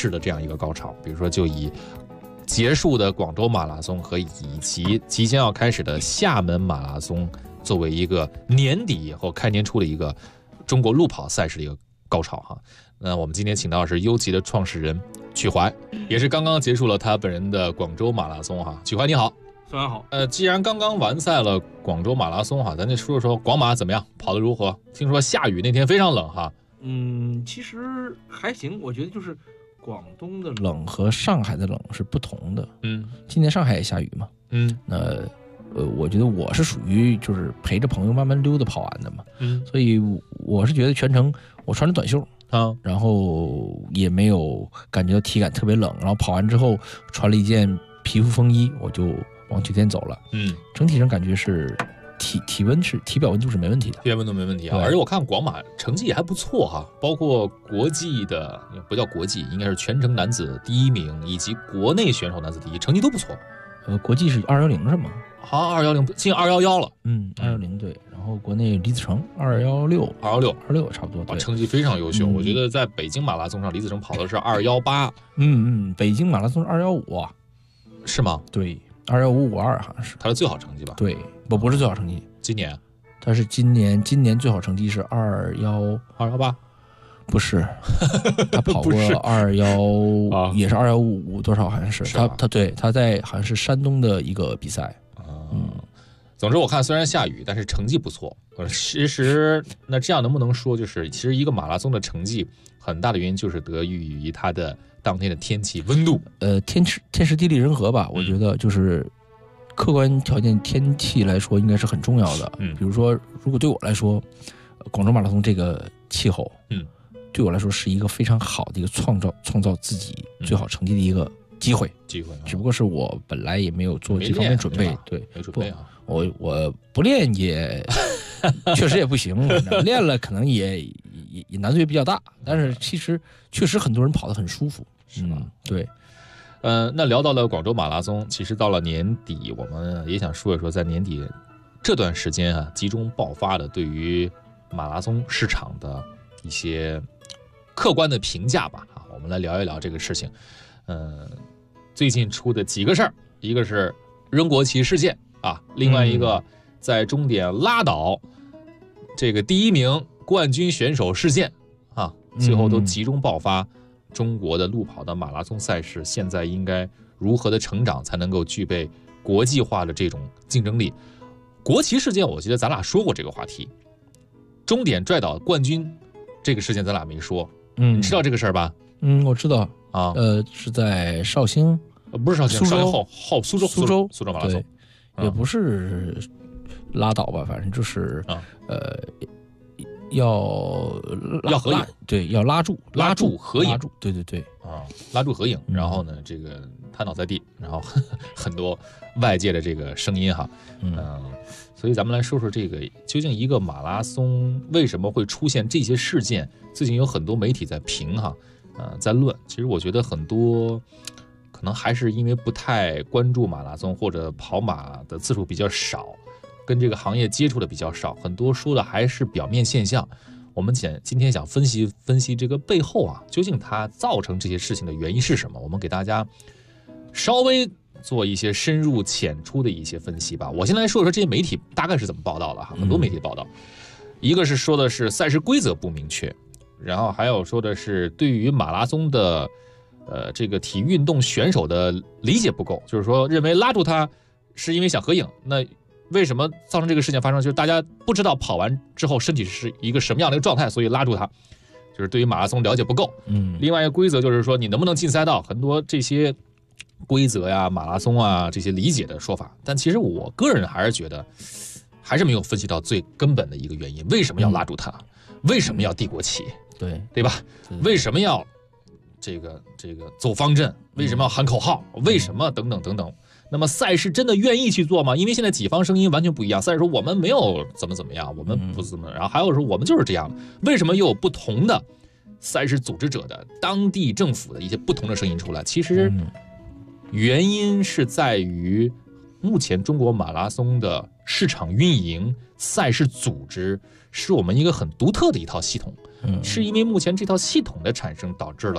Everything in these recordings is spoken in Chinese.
式的这样一个高潮。比如说，就以结束的广州马拉松和以及即将要开始的厦门马拉松作为一个年底以后开年初的一个中国路跑赛事的一个高潮哈。那我们今天请到的是优骑的创始人曲怀，也是刚刚结束了他本人的广州马拉松哈。曲怀你好。 非常好。 既然刚刚完赛了广州马拉松哈，咱就说说广马怎么样，跑得如何？听说下雨那天非常冷哈。 其实还行，我觉得就是广东的冷和上海的冷是不同的。今年上海也下雨嘛。我觉得我是属于就是陪着朋友慢慢溜达跑完的嘛。所以我是觉得全程我穿着短袖啊，然后也没有感觉到体感特别冷，然后跑完之后穿了一件皮肤风衣，我就往酒店走了。整体上感觉是体表温度是没问题的， 体表温度没问题啊。而且我看广马成绩也还不错哈，包括国际的不叫国际，应该是全程男子第1名，以及国内选手男子第1，成绩都不错。 国际是210是吗？ 好像210进211了。 210对。然后国内李子成216差不多，对， 成绩非常优秀。我觉得在北京马拉松上，李子成跑的是218。 北京马拉松是215啊。 是吗？ 对，21552好像是他的最好成绩吧？ 对，不是最好成绩， 今年他是今年最好成绩是218，不是，他跑过211也是215多少好像是他在好像是山东的一个比赛。 总之我看虽然下雨，但是成绩不错。其实那这样能不能说就是其实一个马拉松的成绩很大的原因就是得益于它的当天的天气温度。 天时地利人和吧，我觉得就是客观条件天气来说应该是很重要的。比如说如果对我来说广州马拉松这个气候对我来说是一个非常好的一个创造自己最好成绩的一个机会，只不过是我本来也没有做这方面准备。对， 没准备啊。 我不练也确实也不行，练了可能也难度也比较大，但是其实确实很多人跑得很舒服。 是吗？ 对。 那聊到了广州马拉松，其实到了年底，我们也想说一说在年底这段时间啊，集中爆发的对于马拉松市场的一些客观的评价吧。我们来聊一聊这个事情。最近出的几个事儿，一个是扔国旗事件啊，另外一个在终点拉倒这个第1名冠军选手事件啊，最后都集中爆发。中国的路跑的马拉松赛事现在应该如何的成长才能够具备国际化的这种竞争力？国旗事件我记得咱俩说过这个话题，终点拽倒冠军这个事件咱俩没说。你知道这个事儿吧？ 我知道啊。 是在绍兴， 不是绍兴，绍兴后苏州马拉松， 也不是拉倒吧，反正就是要合影， 对，要拉住合影， 对拉住合影。然后呢，这个瘫倒在地，然后很多外界的这个声音哈。所以咱们来说说这个究竟一个马拉松为什么会出现这些事件？最近有很多媒体在评哈，在论。其实我觉得很多可能还是因为不太关注马拉松或者跑马的次数比较少。跟这个行业接触的比较少，很多说的还是表面现象。我们今天想分析这个背后啊，究竟它造成这些事情的原因是什么？我们给大家稍微做一些深入浅出的一些分析吧。我先来说说这些媒体大概是怎么报道的哈。很多媒体报道，一个是说的是赛事规则不明确，然后还有说的是对于马拉松的这个体育运动选手的理解不够，就是说认为拉住他是因为想合影，那为什么造成这个事件发生？就是大家不知道跑完之后身体是一个什么样的一个状态，所以拉住他，就是对于马拉松了解不够。另外一个规则就是说你能不能进赛道，很多这些规则呀、马拉松啊这些理解的说法。但其实我个人还是觉得，还是没有分析到最根本的一个原因，为什么要拉住他？为什么要递国旗？对吧？为什么要这个走方阵？为什么要喊口号？为什么等等等等？那么赛事真的愿意去做吗？因为现在几方声音完全不一样。赛事说我们没有怎么样，我们不怎么，然后还有说我们就是这样的。为什么又有不同的赛事组织者的当地政府的一些不同的声音出来？其实原因是在于目前中国马拉松的市场运营、赛事组织是我们一个很独特的一套系统，是因为目前这套系统的产生导致了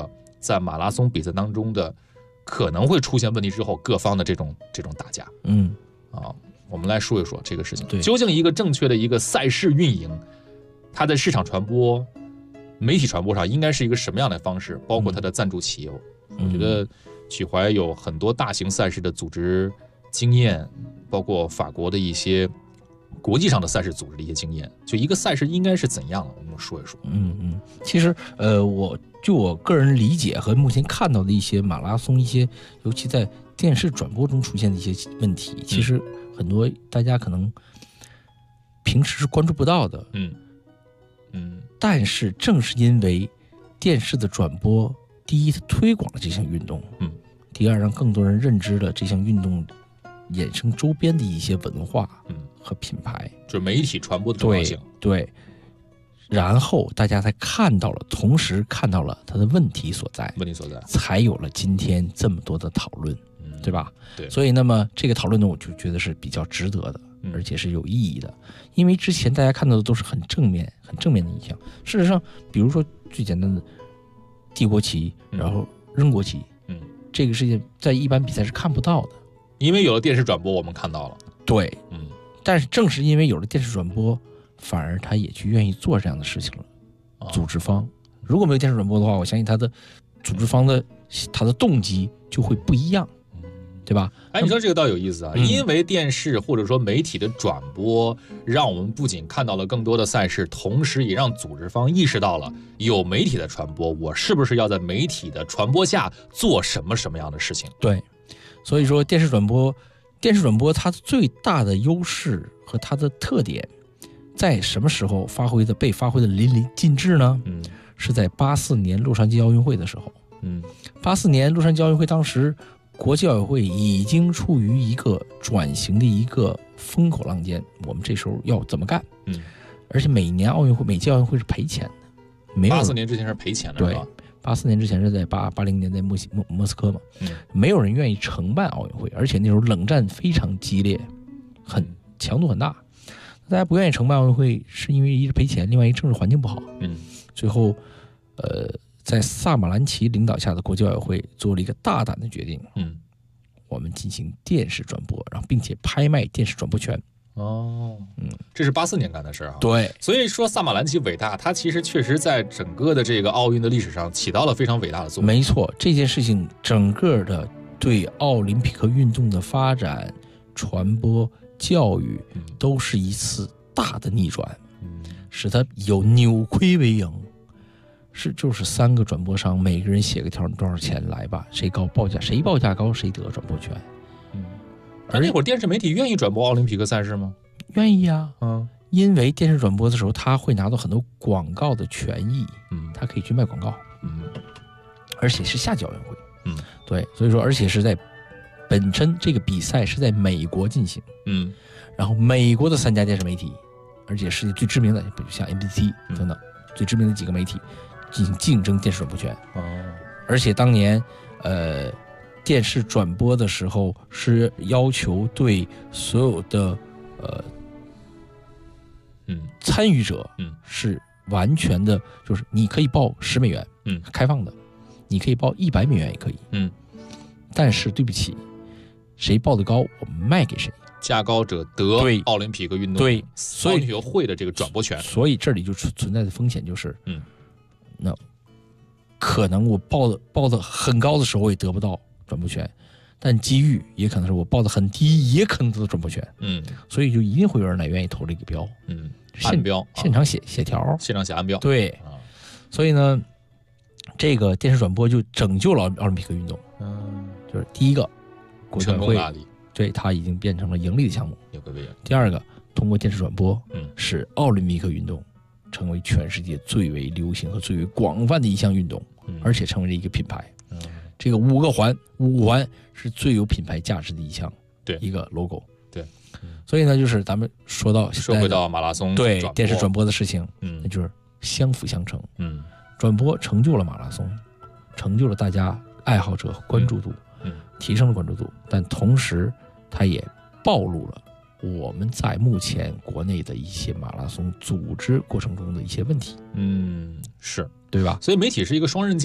在马拉松比赛当中的可能会出现问题之后，各方的这种打架。我们来说一说这个事情。究竟一个正确的一个赛事运营，它的市场传播、媒体传播上应该是一个什么样的方式？包括它的赞助企业，我觉得曲怀有很多大型赛事的组织经验，包括法国的一些国际上的赛事组织的一些经验。就一个赛事应该是怎样的，我们说一说。 其实我个人理解和目前看到的一些马拉松，一些尤其在电视转播中出现的一些问题，其实很多大家可能平时是关注不到的。但是正是因为电视的转播，第一，它推广了这项运动，第二，让更多人认知了这项运动衍生周边的一些文化和品牌， 就是媒体传播的重要性。 对，然后大家才看到了，同时看到了它的问题所在，才有了今天这么多的讨论，对吧？ 对。 所以那么这个讨论呢，我就觉得是比较值得的，而且是有意义的，因为之前大家看到的都是很正面的印象。事实上，比如说最简单的递国旗，然后扔国旗，这个事情在一般比赛是看不到的， 因为有了电视转播，我们看到了。 对，但是正是因为有了电视转播，反而他也去愿意做这样的事情了。组织方如果没有电视转播的话，我相信他的组织方的他的动机就会不一样，对吧？ 你说这个倒有意思啊，因为电视或者说媒体的转播，让我们不仅看到了更多的赛事，同时也让组织方意识到了有媒体的传播，我是不是要在媒体的传播下做什么样的事情？ 对，所以说电视转播它最大的优势和它的特点，在什么时候被发挥的淋漓尽致呢？是在84年洛杉矶奥运会的时候。84年洛杉矶奥运会，当时国际奥委会已经处于一个转型的一个风口浪尖，我们这时候要怎么干？而且每届奥运会是赔钱的。 84年之前是赔钱的， 对，是吧？84年之前是在80年在莫斯科嘛，没有人愿意承办奥运会，而且那时候冷战非常激烈，强度很大。大家不愿意承办奥运会，是因为一是赔钱，另外一个政治环境不好。最后，在萨马兰奇领导下的国际奥委会做了一个大胆的决定，我们进行电视转播，然后并且拍卖电视转播权。 这是84年干的事啊。 对， 所以说萨马兰奇伟大，它其实确实在整个的这个奥运的历史上起到了非常伟大的作用。 没错，这件事情整个的对奥林匹克运动的发展、传播、教育，都是一次大的逆转，使它有扭亏为盈。就是3个转播商，每个人写个条，多少钱来吧，谁报价高，谁得转播权。 而那会儿电视媒体愿意转播奥林匹克赛事吗？ 愿意啊，因为电视转播的时候，他会拿到很多广告的权益，他可以去卖广告，而且是夏季奥运会，对，所以说，而且是在本身这个比赛是在美国进行，然后美国的3家电视媒体，而且世界最知名的，比如像 NBC 等等最知名的几个媒体进行竞争电视转播权，而且当年电视转播的时候是要求对所有的参与者是完全的，就是你可以报$10，开放的，你可以报$100也可以，但是对不起，谁报的高，我们卖给谁， 价高者得奥林匹克运动对奥运会的这个转播权。 所以这里就存在的风险就是，那可能我报的很高的时候我也得不到转播权，但机遇也可能是我报的很低，也可能得到转播权。所以就一定会有人来愿意投这个标。 暗标， 现场写条， 现场写暗标。 对，所以呢，这个电视转播就拯救了奥林匹克运动。就是第一个，国际奥委会对它已经变成了盈利的项目。第二个，通过电视转播，使奥林匹克运动成为全世界最为流行和最为广泛的一项运动，而且成为了一个品牌。这个5个环是最有品牌价值的一个 logo。 对， 所以呢，就是咱们说回到马拉松对电视转播的事情，那就是相辅相成。转播成就了马拉松，成就了大家爱好者关注度，提升了关注度，但同时它也暴露了我们在目前国内的一些马拉松组织过程中的一些问题。 是， 对吧？ 所以媒体是一个双刃剑嘛。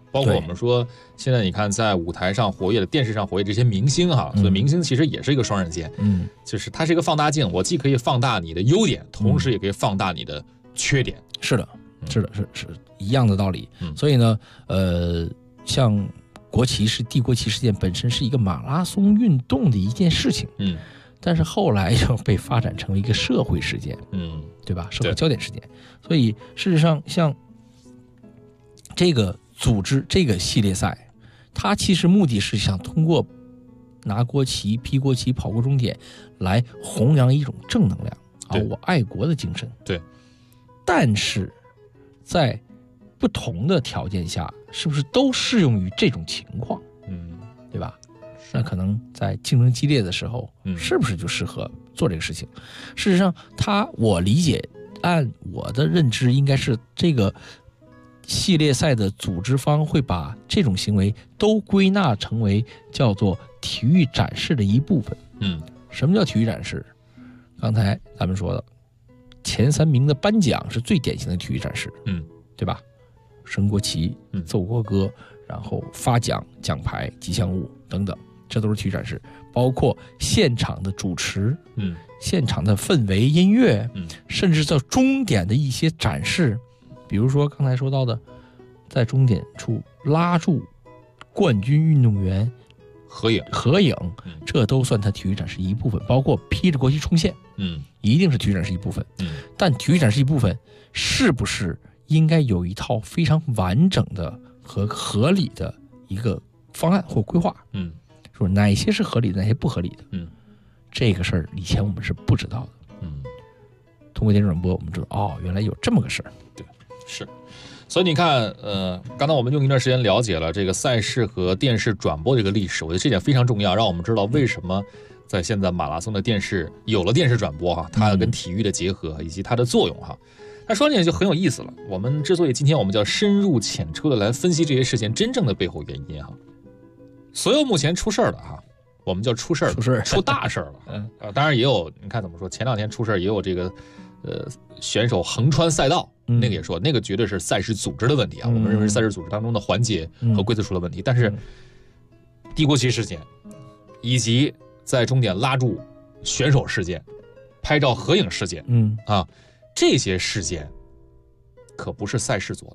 包括我们说现在你看在舞台上活跃的、电视上活跃这些明星哈，所以明星其实也是一个双刃剑，就是它是一个放大镜，我既可以放大你的优点，同时也可以放大你的缺点。 是的，是一样的道理。所以呢，像国旗是帝国旗事件本身是一个马拉松运动的一件事情，但是后来就被发展成为一个社会事件，对吧？社会焦点事件。所以事实上，像这个组织这个系列赛，它其实目的是想通过拿国旗、披国旗、跑过终点来弘扬一种正能量我爱国的精神。 对。 但是在不同的条件下，是不是都适用于这种情况？对吧？那可能在竞争激烈的时候，是不是就适合做这个事情？事实上，我理解，按我的认知，应该是这个系列赛的组织方会把这种行为都归纳成为叫做体育展示的一部分。什么叫体育展示？刚才咱们说的前3名的颁奖是最典型的体育展示，对吧？升国旗、奏国歌，然后发奖、奖牌、吉祥物等等，这都是体育展示。包括现场的主持，现场的氛围、音乐，甚至到终点的一些展示，比如说刚才说到的，在终点处拉住冠军运动员合影，这都算它体育展示一部分。包括披着国旗冲线，一定是体育展示一部分。但体育展示一部分是不是应该有一套非常完整的和合理的一个方案或规划？说哪些是合理的，哪些不合理的？这个事儿以前我们是不知道的。通过电视转播，我们知道原来有这么个事儿。 对，是。所以你看，刚才我们用一段时间了解了这个赛事和电视转播这个历史，我觉得这点非常重要，让我们知道为什么在现在马拉松的电视有了电视转播它跟体育的结合以及它的作用那说起来就很有意思了。我们之所以今天我们叫深入浅出的来分析这些事件真正的背后原因所有目前出事儿的我们叫出事儿，出大事儿了。当然也有，你看怎么说，前2天出事儿也有这个选手横穿赛道，那个也说那个绝对是赛事组织的问题我们认为是赛事组织当中的环节和规则出了问题。但是帝国旗事件以及在终点拉住选手事件、拍照合影事件，这些事件可不是赛事做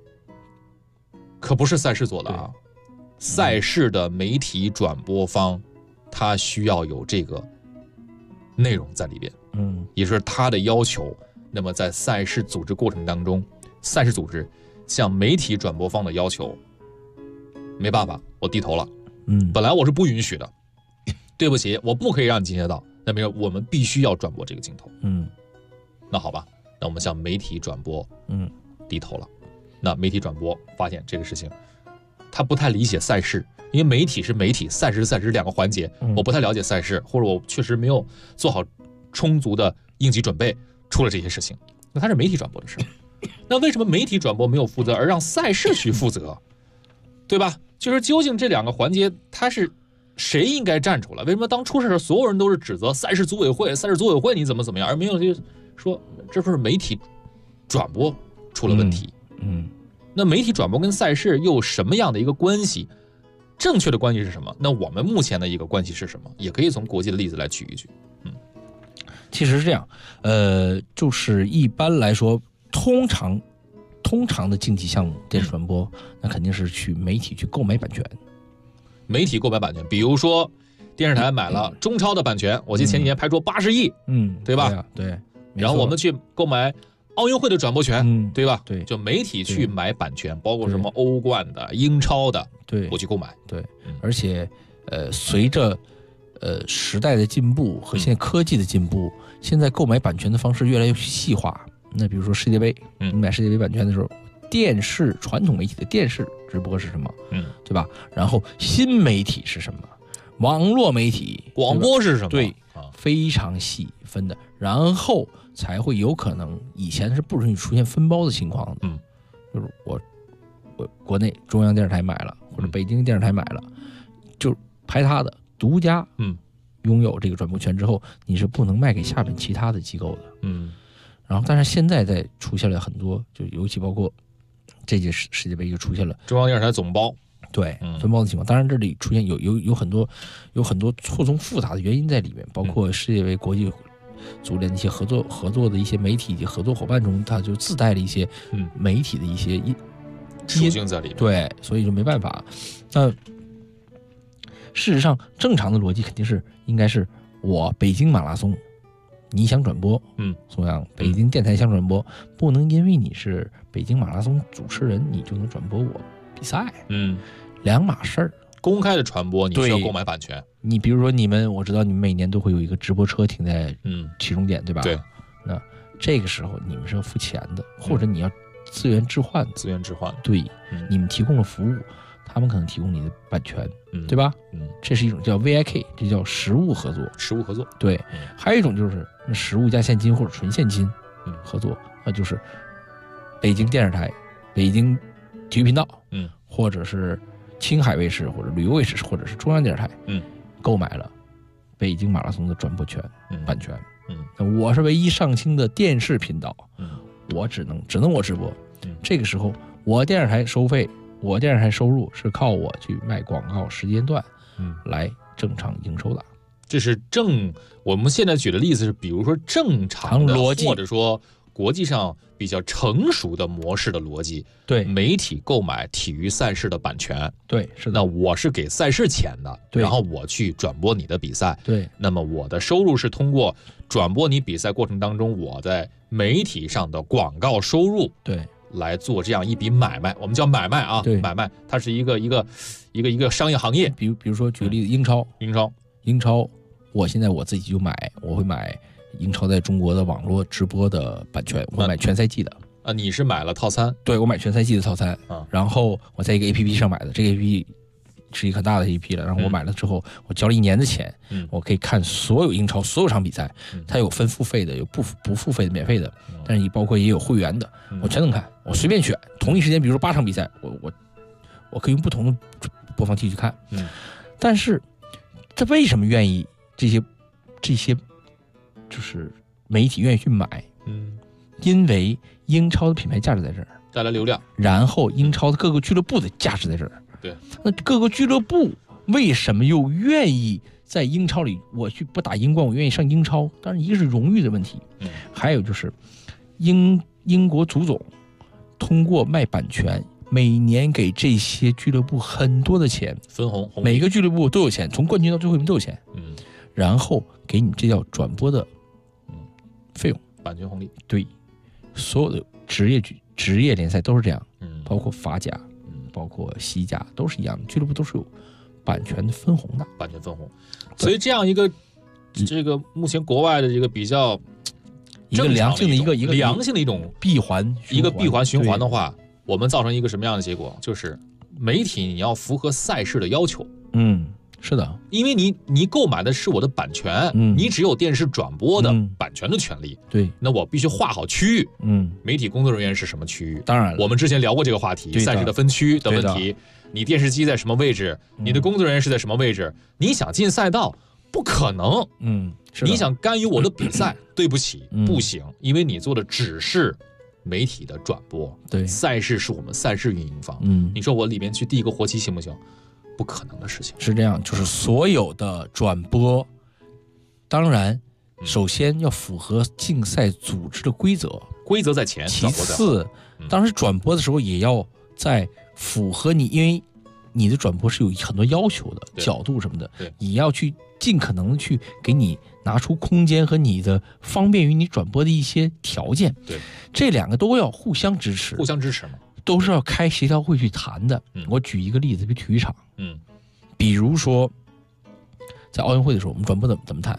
的，赛事的媒体转播方他需要有这个内容在里边，也是他的要求。那么在赛事组织过程当中，赛事组织向媒体转播方的要求，没办法，我低头了，本来我是不允许的，对不起，我不可以让你进行到，那么我们必须要转播这个镜头，那好吧，那我们向媒体转播，低头了。那媒体转播发现这个事情，他不太理解赛事，因为媒体是媒体，赛事是赛事2个环节，我不太了解赛事，或者我确实没有做好充足的应急准备，出了这些事情，那它是媒体转播的事。那为什么媒体转播没有负责，而让赛事去负责，对吧？就是究竟这2个环节，它是谁应该站出来？为什么当出事的时候，所有人都是指责赛事组委会你怎么样，而没有去说这不是媒体转播出了问题？那媒体转播跟赛事又有什么样的一个关系？正确的关系是什么？那我们目前的一个关系是什么？也可以从国际的例子来举一举。 其实是这样，就是一般来说，通常的竞技项目电视转播，那肯定是去媒体去购买版权。 媒体购买版权，比如说电视台买了中超的版权，我记得前几年拍出80亿，对吧？ 对。 然后我们去购买奥运会的转播权，对吧？ 对， 就媒体去买版权，包括什么欧冠的、英超的， 对， 我去购买。 对，而且随着时代的进步和现在科技的进步，现在购买版权的方式越来越细化。那比如说世界杯，你买世界杯版权的时候，电视传统媒体的电视直播是什么？对吧？然后新媒体是什么？网络媒体、 广播是什么？ 对，非常细分的，然后才会有可能以前是不允许出现分包的情况的。就是我国内中央电视台买了，或者北京电视台买了，就拍他的独家，拥有这个转播权之后，你是不能卖给下面其他的机构的。然后但是现在在出现了很多，就尤其包括这届世界杯就出现了中央电视台总包。 对，分包的情况，当然这里出现有很多错综复杂的原因在里面，包括世界杯国际足联的一些合作的一些媒体以及合作伙伴中，它就自带了一些媒体的一些属性在里面。 对，所以就没办法。那事实上，正常的逻辑肯定是应该是我北京马拉松，你想转播，同样北京电台想转播，不能因为你是北京马拉松主持人，你就能转播我比赛，两码事儿。 公开的传播，你需要购买版权。 你比如说我知道你们每年都会有一个直播车停在起终点，对吧？ 对。 那这个时候你们是要付钱的，或者你要资源置换。对，你们提供了服务，他们可能提供你的版权，对吧？这是一种叫 VIK， 这叫实物合作。对，还有一种就是实物加现金或者纯现金合作，那就是北京电视台、北京体育频道，或者是青海卫视或者旅游卫视或者是中央电视台，购买了北京马拉松的转播权、版权。我是唯一上清的电视频道，我只能我直播。这个时候，我电视台收费，我电视台收入是靠我去卖广告时间段，来正常营收的。 这是我们现在举的例子是，比如说正常的逻辑，或者说国际上比较成熟的模式的逻辑。 对， 媒体购买体育赛事的版权。 对，是的。 那我是给赛事钱的，然后我去转播你的比赛。 对， 那么我的收入是通过转播你比赛过程当中我在媒体上的广告收入。 对。 来做这样一笔买卖，我们叫买卖啊，买卖，它是一个商业行业。 比如说举个例子，英超，我现在我自己就我会买英超在中国的网络直播的版权，我买全赛季的。 你是买了套餐？ 对，我买全赛季的套餐，然后我在一个 APP 上买的，这个 APP 是一个很大的 APP 了，然后我买了之后，我交了1年的钱，我可以看所有英超所有场比赛，它有分付费的，有不付费的，免费的，但是包括也有会员的，我全能看，我随便选，同一时间，比如说8场比赛，我可以用不同的播放器去看，但是这为什么愿意这些就是媒体愿意去买？因为英超的品牌价值在这儿， 带来流量， 然后英超的各个俱乐部的价值在这儿。 对， 那各个俱乐部为什么又愿意在英超里？我去不打英冠，我愿意上英超。当然，一个是荣誉的问题，还有就是英国足总通过卖版权，每年给这些俱乐部很多的钱， 分红， 每个俱乐部都有钱，从冠军到最后一名都有钱。然后给你这叫转播的费用， 版权红利。 对，所有的职业联赛都是这样，包括法甲。包括西甲都是一样的，俱乐部都是有版权的分红的， 版权分红。所以这样一个这个目前国外的这个比较一个良性的一个良性的一种闭环循环的话，我们造成一个什么样的结果？就是媒体你要符合赛事的要求。 是的， 因为你购买的是我的版权，你只有电视转播的版权的权利。 对， 那我必须划好区域。媒体工作人员是什么区域？ 当然了， 我们之前聊过这个话题，赛事的分区的问题。你电视机在什么位置？你的工作人员是在什么位置？你想进赛道，不可能。你想干预我的比赛，对不起，不行，因为你做的只是媒体的转播。 对， 赛事是我们赛事运营方。你说我里面去递一个活旗行不行？不可能的事情。 是这样，就是所有的转播，当然首先要符合竞赛组织的规则在前， 其次当时转播的时候也要在符合你，因为你的转播是有很多要求的，角度什么的，也要去尽可能去给你拿出空间和你的方便于你转播的一些条件。 对， 这两个都要互相支持嘛， 都是要开协调会去谈的。我举一个例子，比如体育场，比如说在奥运会的时候，我们转播怎么谈？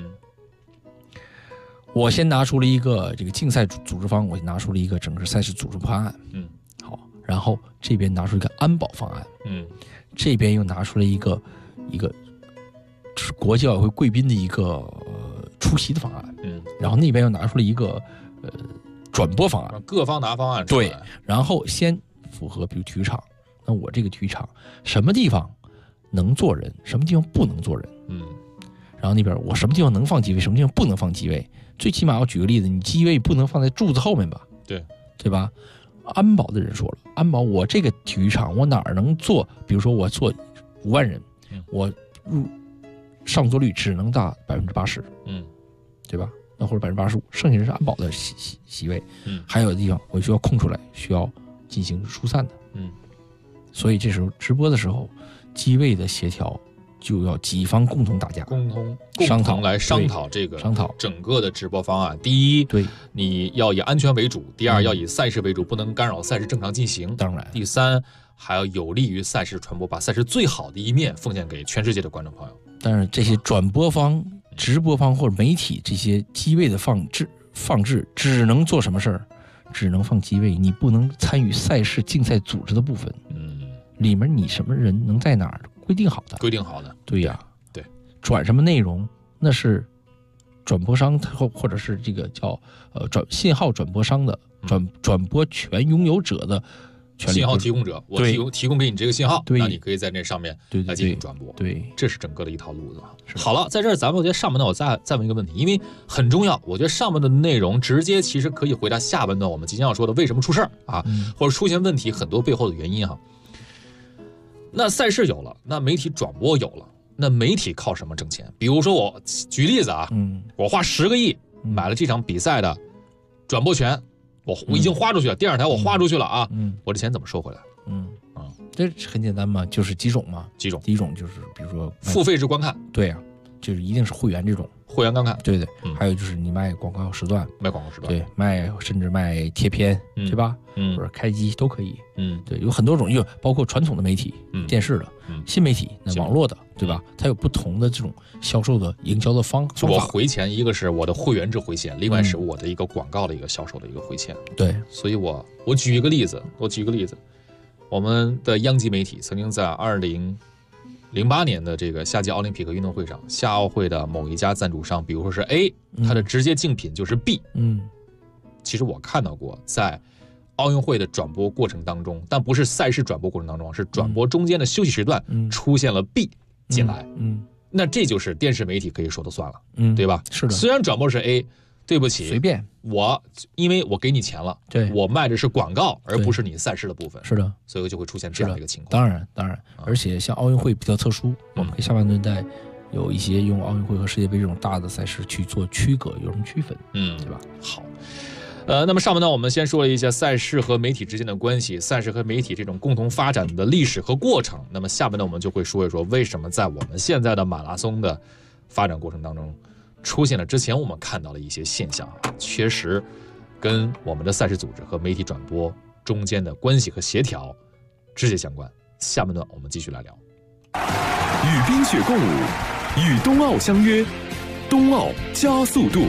我先拿出了一个这个竞赛组织方，我拿出了一个整个赛事组织方案，好，然后这边拿出一个安保方案，这边又拿出了一个就是国际奥委会贵宾的一个出席的方案，然后那边又拿出了一个转播方案， 各方拿方案出来。 对，然后先符合，比如体育场，那我这个体育场什么地方能坐人，什么地方不能坐人，然后那边我什么地方能放机位，什么地方不能放机位，最起码我举个例子，你机位不能放在柱子后面吧， 对吧？ 安保的人说了，安保我这个体育场我哪儿能做，比如说我做5万人，我上座率只能达80%，对吧？那或者85%，剩下人是安保的席位，还有的地方我需要空出来，需要进行疏散的，所以这时候直播的时候，机位的协调就要几方共同打架，共同来商讨整个的直播方案。第一，对，你要以安全为主；第二，要以赛事为主，不能干扰赛事正常进行。 当然， 第三，还要有利于赛事传播，把赛事最好的一面奉献给全世界的观众朋友。 但是这些转播方、直播方或者媒体这些机位的放置，只能做什么事儿？只能放机位，你不能参与赛事竞赛组织的部分。里面你什么人能在哪儿？规定好的。对呀， 对， 转什么内容那是转播商或者是这个叫信号转播商的转播权拥有者的权利。 信号提供者，我提供给你这个信号，那你可以在那上面来进行转播。 对， 这是整个的一套路子。好了，在这儿咱们我觉得上半段我再问一个问题，因为很重要，我觉得上半段的内容直接其实可以回答下半段我们即将要说的为什么出事儿啊，或者出现问题很多背后的原因哈。那赛事有了，那媒体转播有了，那媒体靠什么挣钱？比如说我举例子啊，我花10个亿买了这场比赛的转播权，我已经花出去了，电视台我花出去了啊，我这钱怎么收回来？ 这很简单嘛，就是几种嘛， 几种。 第一种就是比如说付费制观看， 对呀，就是一定是会员这种。 会员观看， 对对，还有就是你卖广告时段，对，甚至卖贴片，对吧？或者开机都可以。对，有很多种，又包括传统的媒体，电视的，新媒体，那网络的，对吧？它有不同的这种销售的营销的方法。 我回钱，一个是我的会员制回钱，另外是我的一个广告的一个销售的一个回钱。 对， 所以我举一个例子，我们的央企媒体曾经在2008年的这个夏季奥林匹克运动会上，夏奥会的某一家赞助商，比如说是 A， 它的直接竞品就是 B。其实我看到过，在奥运会的转播过程当中，但不是赛事转播过程当中，是转播中间的休息时段出现了 B 进来。那这就是电视媒体可以说的算了，对吧？ 是的。 虽然转播是 A， 对不起， 随便， 因为我给你钱了， 对， 我卖的是广告，而不是你赛事的部分。 是的， 所以就会出现这样的一个情况。 当然，而且像奥运会比较特殊，我们可以下半段再有一些用奥运会和世界杯这种大的赛事去做区隔，有什么区分？对吧？ 好。那么上半段我们先说了一下赛事和媒体之间的关系，赛事和媒体这种共同发展的历史和过程。那么下半段我们就会说一说，为什么在我们现在的马拉松的发展过程当中，出现了之前我们看到的一些现象，确实跟我们的赛事组织和媒体转播中间的关系和协调直接相关。下半段我们继续来聊。 与冰雪共舞，与冬奥相约，冬奥加速度。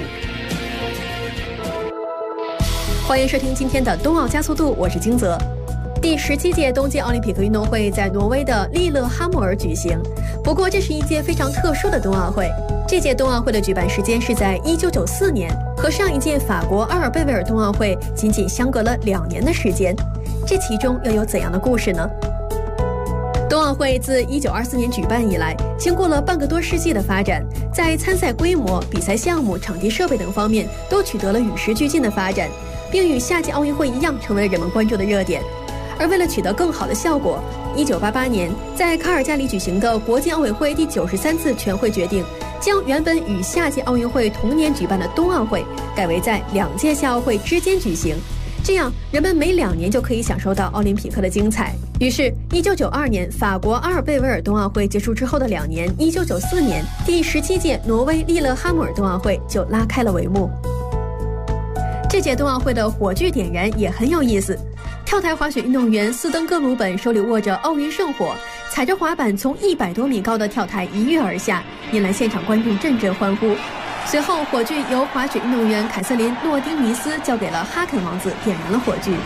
欢迎收听今天的冬奥加速度，我是金泽。第17届冬季奥林匹克运动会在挪威的利勒哈默尔举行，不过这是一届非常特殊的冬奥会。这届冬奥会的举办时间是在1994年，和上一届法国阿尔贝维尔冬奥会仅仅相隔了2年的时间。这其中又有怎样的故事呢？冬奥会自1924年举办以来，经过了半个多世纪的发展，在参赛规模、比赛项目、场地设备等方面都取得了与时俱进的发展，并与夏季奥运会一样成为了人们关注的热点。而为了取得更好的效果，1988年在卡尔加里举行的国际奥委会第93次全会决定，将原本与夏季奥运会同年举办的冬奥会改为在2届夏奥会之间举行，这样人们每2年就可以享受到奥林匹克的精彩。于是1992年法国阿尔贝维尔冬奥会结束之后的2年，1994年第17届挪威利勒哈默尔冬奥会就拉开了帷幕。这届冬奥会的火炬点燃也很有意思，跳台滑雪运动员斯登哥鲁本手里握着奥运圣火，踩着滑板从100多米高的跳台一跃而下，引来现场观众阵阵欢呼。随后火炬由滑雪运动员凯瑟琳·诺丁尼斯交给了哈肯王子，点燃了火炬。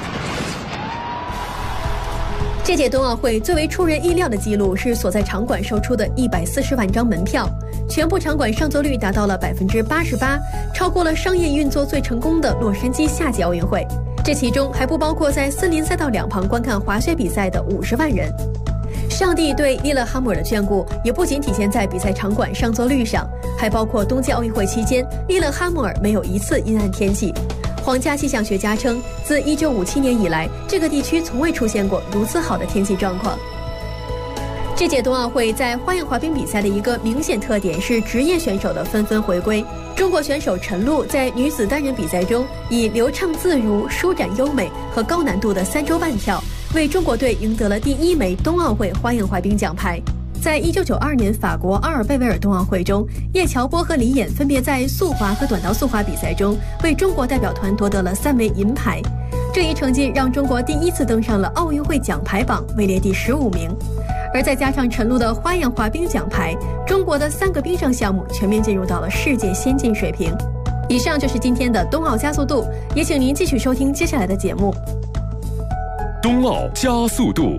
这届冬奥会最为出人意料的记录是所在场馆售出的140万张门票，全部场馆上座率达到了88%，超过了商业运作最成功的洛杉矶夏季奥运会。这其中还不包括在森林赛道两旁观看滑雪比赛的50万人。上帝对利勒哈默尔的眷顾也不仅体现在比赛场馆上座率上，还包括冬季奥运会期间利勒哈默尔没有一次阴暗天气。 皇家气象学家称，自1957年以来，这个地区从未出现过如此好的天气状况。这届冬奥会在花样滑冰比赛的一个明显特点是职业选手的纷纷回归。中国选手陈露在女子单人比赛中以流畅自如、舒展优美和高难度的3周半跳，为中国队赢得了第1枚冬奥会花样滑冰奖牌。在1992年法国阿尔贝维尔冬奥会中，叶乔波和李琰分别在速滑和短道速滑比赛中为中国代表团夺得了3枚银牌。这一成绩让中国第1次登上了奥运会奖牌榜，位列第15名。而再加上陈露的花样滑冰奖牌，中国的3个冰上项目全面进入到了世界先进水平。以上就是今天的冬奥加速度，也请您继续收听接下来的节目。 冬奥加速度。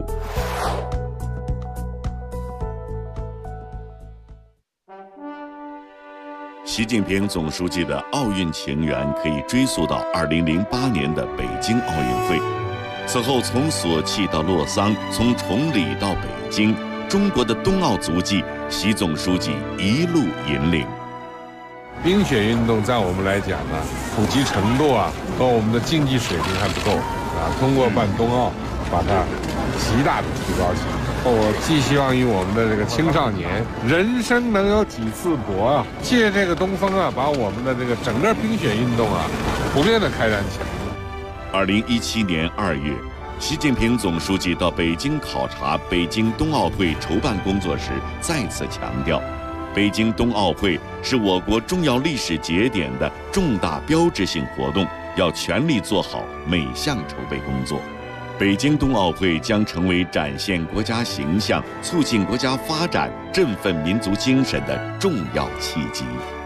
习近平总书记的奥运情缘可以追溯到2008年的北京奥运会。此后，从索契到洛桑，从崇礼到北京，中国的冬奥足迹，习总书记一路引领。 冰雪运动在我们来讲呢，普及程度和我们的竞技水平还不够通过办冬奥，把它极大的提高起来。我寄希望于我们的这个青少年，人生能有几次搏借这个东风把我们的这个整个冰雪运动普遍的开展起来。 2017年2月，习近平总书记到北京考察北京冬奥会筹办工作时，再次强调，北京冬奥会是我国重要历史节点的重大标志性活动，要全力做好每项筹备工作。北京冬奥会将成为展现国家形象、促进国家发展、振奋民族精神的重要契机。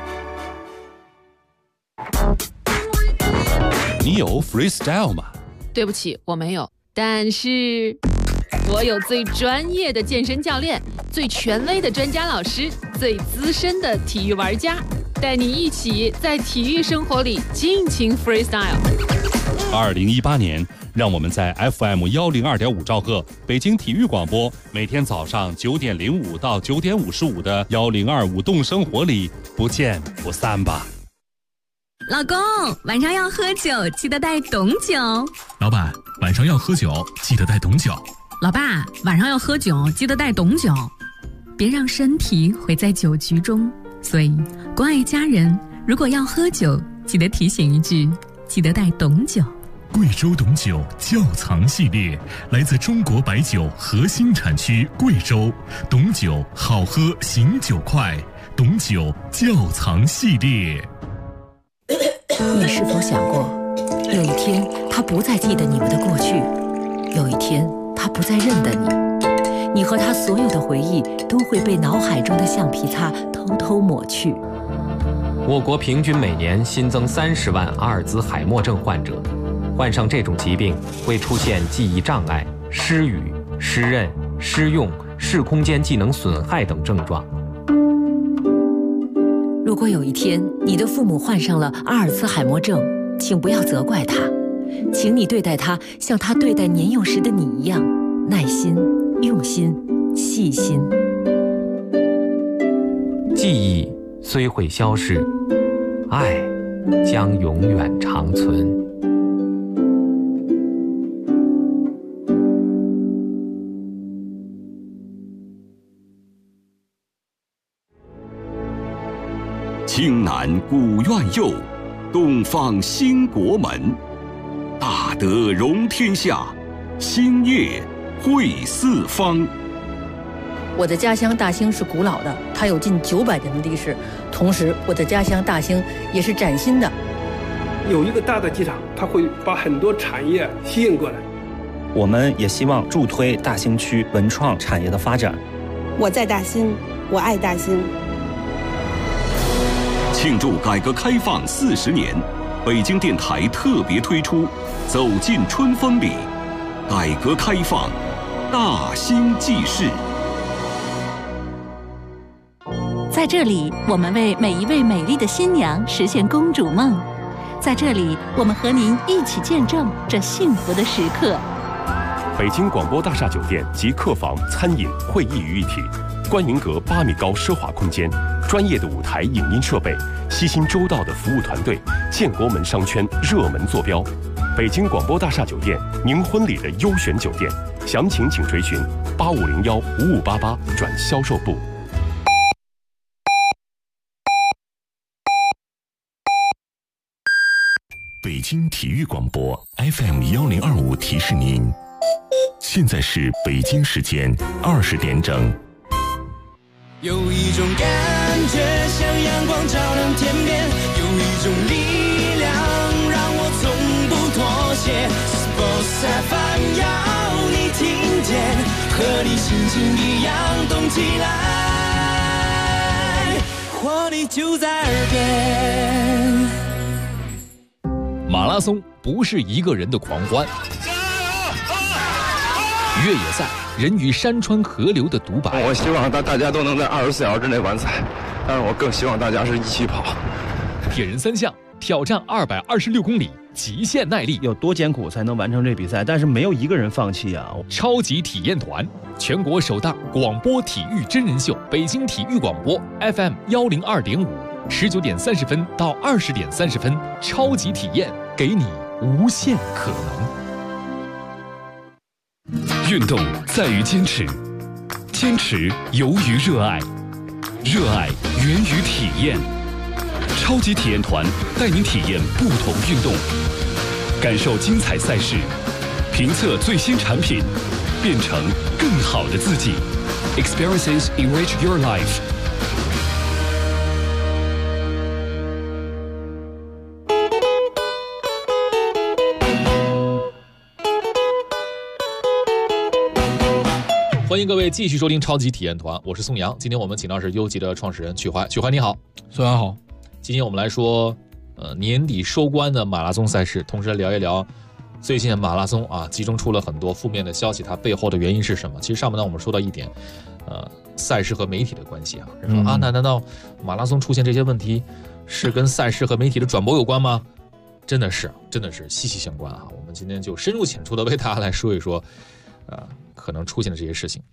你有 freestyle 吗？ 对不起，我没有。但是，我有最专业的健身教练、最权威的专家老师、最资深的体育玩家，带你一起在体育生活里尽情 freestyle。 2018年，让我们在 FM102.5兆赫北京体育广播，每天早上9点05到9点55的102舞动生活里不见不散吧。 老公，晚上要喝酒，记得带董酒。 老板，晚上要喝酒，记得带董酒。 老爸，晚上要喝酒，记得带董酒。别让身体毁在酒局中。所以，关爱家人，如果要喝酒，记得提醒一句，记得带董酒。 贵州董酒窖藏系列，来自中国白酒核心产区贵州，董酒好喝醒酒快，董酒窖藏系列。 你是否想过，有一天他不再记得你们的过去，有一天他不再认得你，你和他所有的回忆都会被脑海中的橡皮擦偷偷抹去。 我国平均每年新增30万阿尔兹海默症患者，患上这种疾病会出现记忆障碍、失语、失认、失用、视空间技能损害等症状。 如果有一天你的父母患上了阿尔茨海默症，请不要责怪他，请你对待他像他对待年幼时的你一样，耐心、用心、细心。 记忆虽会消逝，爱将永远长存。 青南古院右，东方兴国门。大德容天下，兴业惠四方。 我的家乡大兴是古老的，它有近900年的历史。同时，我的家乡大兴也是崭新的。 有一个大的机场，它会把很多产业吸引过来。 我们也希望助推大兴区文创产业的发展。 我在大兴，我爱大兴。 庆祝改革开放40年，北京电台特别推出《走进春风里》，改革开放大兴记事。 在这里，我们为每一位美丽的新娘实现公主梦。在这里，我们和您一起见证这幸福的时刻。 北京广播大厦酒店及客房、餐饮、会议于一体，观云阁8米高奢华空间， 专业的舞台影音设备，悉心周到的服务团队，建国门商圈热门坐标。北京广播大厦酒店，您婚礼的优选酒店，详情请垂询8501-5588转销售部。 北京体育广播 FM1025提示您，现在是北京时间20点整。 有一种感觉像阳光照亮天边，有一种力量让我从不妥协。Sports FM 要你听见，和你心情一样动起来，活力就在耳边。 马拉松不是一个人的狂欢，越野赛人与山川河流的独白。 我希望大家都能在24小时之内完赛，但是我更希望大家是一起跑。 铁人三项挑战226公里，极限耐力， 有多艰苦才能完成这比赛？但是没有一个人放弃啊！ 超级体验团，全国首档广播体育真人秀，北京体育广播 FM102.5，19点30分到20点30分，超级体验，给你无限可能。 运动在于坚持，坚持由于热爱，热爱源于体验。超级体验团带您体验不同运动，感受精彩赛事，评测最新产品，变成更好的自己。Experiences enrich your life。 欢迎各位继续收听超级体验团，我是宋阳。今天我们请到是优级的创始人曲怀，曲怀你好。 宋阳好。 今天我们来说，年底收官的马拉松赛事，同时聊一聊最近马拉松啊，集中出了很多负面的消息，它背后的原因是什么？其实上半段我们说到一点，赛事和媒体的关系啊，人说啊，难道马拉松出现这些问题是跟赛事和媒体的转播有关吗？真的是息息相关啊！我们今天就深入浅出的为大家来说一说，可能出现的这些事情。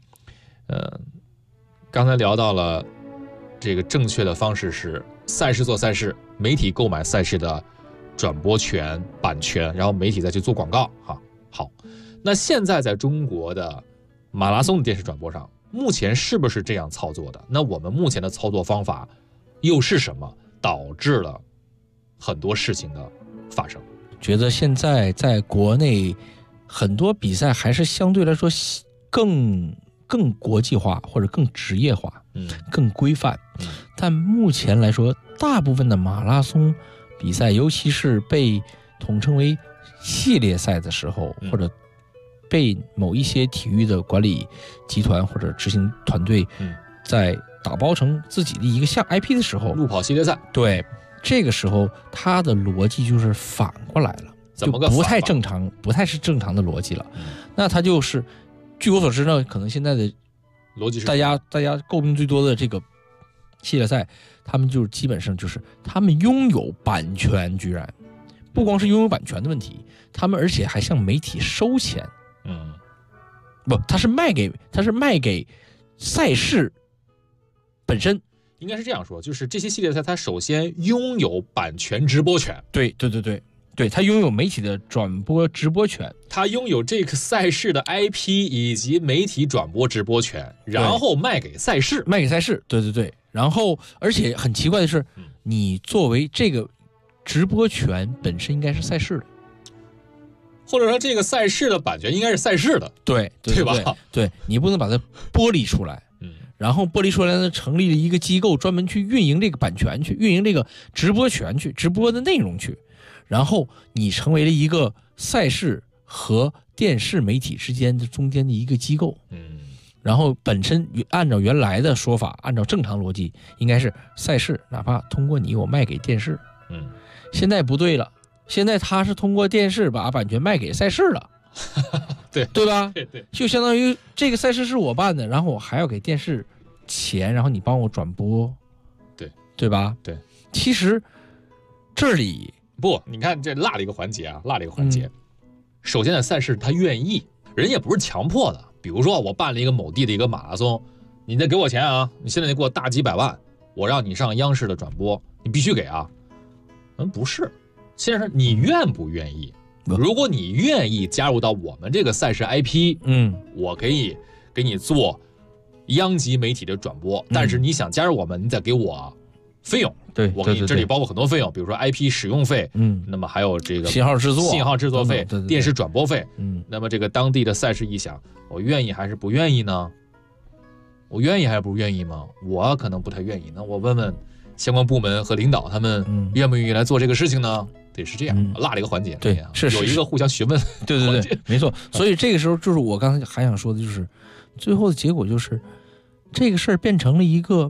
刚才聊到了这个正确的方式是赛事做赛事，媒体购买赛事的转播权、版权，然后媒体再去做广告。好，那现在在中国的马拉松的电视转播上，目前是不是这样操作的？那我们目前的操作方法又是什么，导致了很多事情的发生？ 觉得现在在国内很多比赛还是相对来说更国际化或者更职业化，更规范。但目前来说，大部分的马拉松比赛，尤其是被统称为系列赛的时候，或者被某一些体育的管理集团或者执行团队在打包成自己的一个像 IP 的时候， 路跑系列赛， 对，这个时候它的逻辑就是反过来了，就不太正常，不太是正常的逻辑了。那它就是，据我所知呢，可能现在的逻辑是大家诟病最多的这个系列赛，他们就是基本上就是他们拥有版权，居然不光是拥有版权的问题，他们而且还向媒体收钱。不，他是卖给赛事本身。 应该是这样说，就是这些系列赛，它首先拥有版权直播权。 对，他拥有媒体的转播直播权， 他拥有这个赛事的 IP 以及媒体转播直播权，然后卖给赛事。 对。然后，而且很奇怪的是，你作为这个直播权本身应该是赛事的， 或者说这个赛事的版权应该是赛事的， 对吧？对，你不能把它剥离出来。然后剥离出来呢，成立了一个机构，专门去运营这个版权，去运营这个直播权，去直播的内容去。然后你成为了一个赛事和电视媒体之间的中间的一个机构。然后本身按照原来的说法，按照正常逻辑，应该是赛事哪怕通过你我卖给电视。现在不对了，现在他是通过电视把版权卖给赛事了。对吧？ 对， 就相当于这个赛事是我办的，然后我还要给电视钱，然后你帮我转播，对吧？ 对， 其实这里不，你看这落了一个环节。首先的赛事他愿意，人也不是强迫的。比如说我办了一个某地的一个马拉松，你得给我钱啊，你现在得给我大几百万， 我让你上央视的转播，你必须给啊。不是，现在是你愿不愿意。如果你愿意加入到我们这个赛事 IP，我可以给你做央级媒体的转播，但是你想加入我们，你得给我费用。 对， 我给你这里包括很多费用，比如说 IP 使用费，那么还有这个信号制作费， 对电视转播费，那么这个当地的赛事一想，我愿意还是不愿意呢？我愿意还是不愿意吗？我可能不太愿意。那我问问相关部门和领导，他们愿不愿意来做这个事情呢？得是这样，落了一个环节， 对，是有一个互相询问， 对，没错。所以这个时候就是我刚才还想说的，就是最后的结果就是这个事儿变成了一个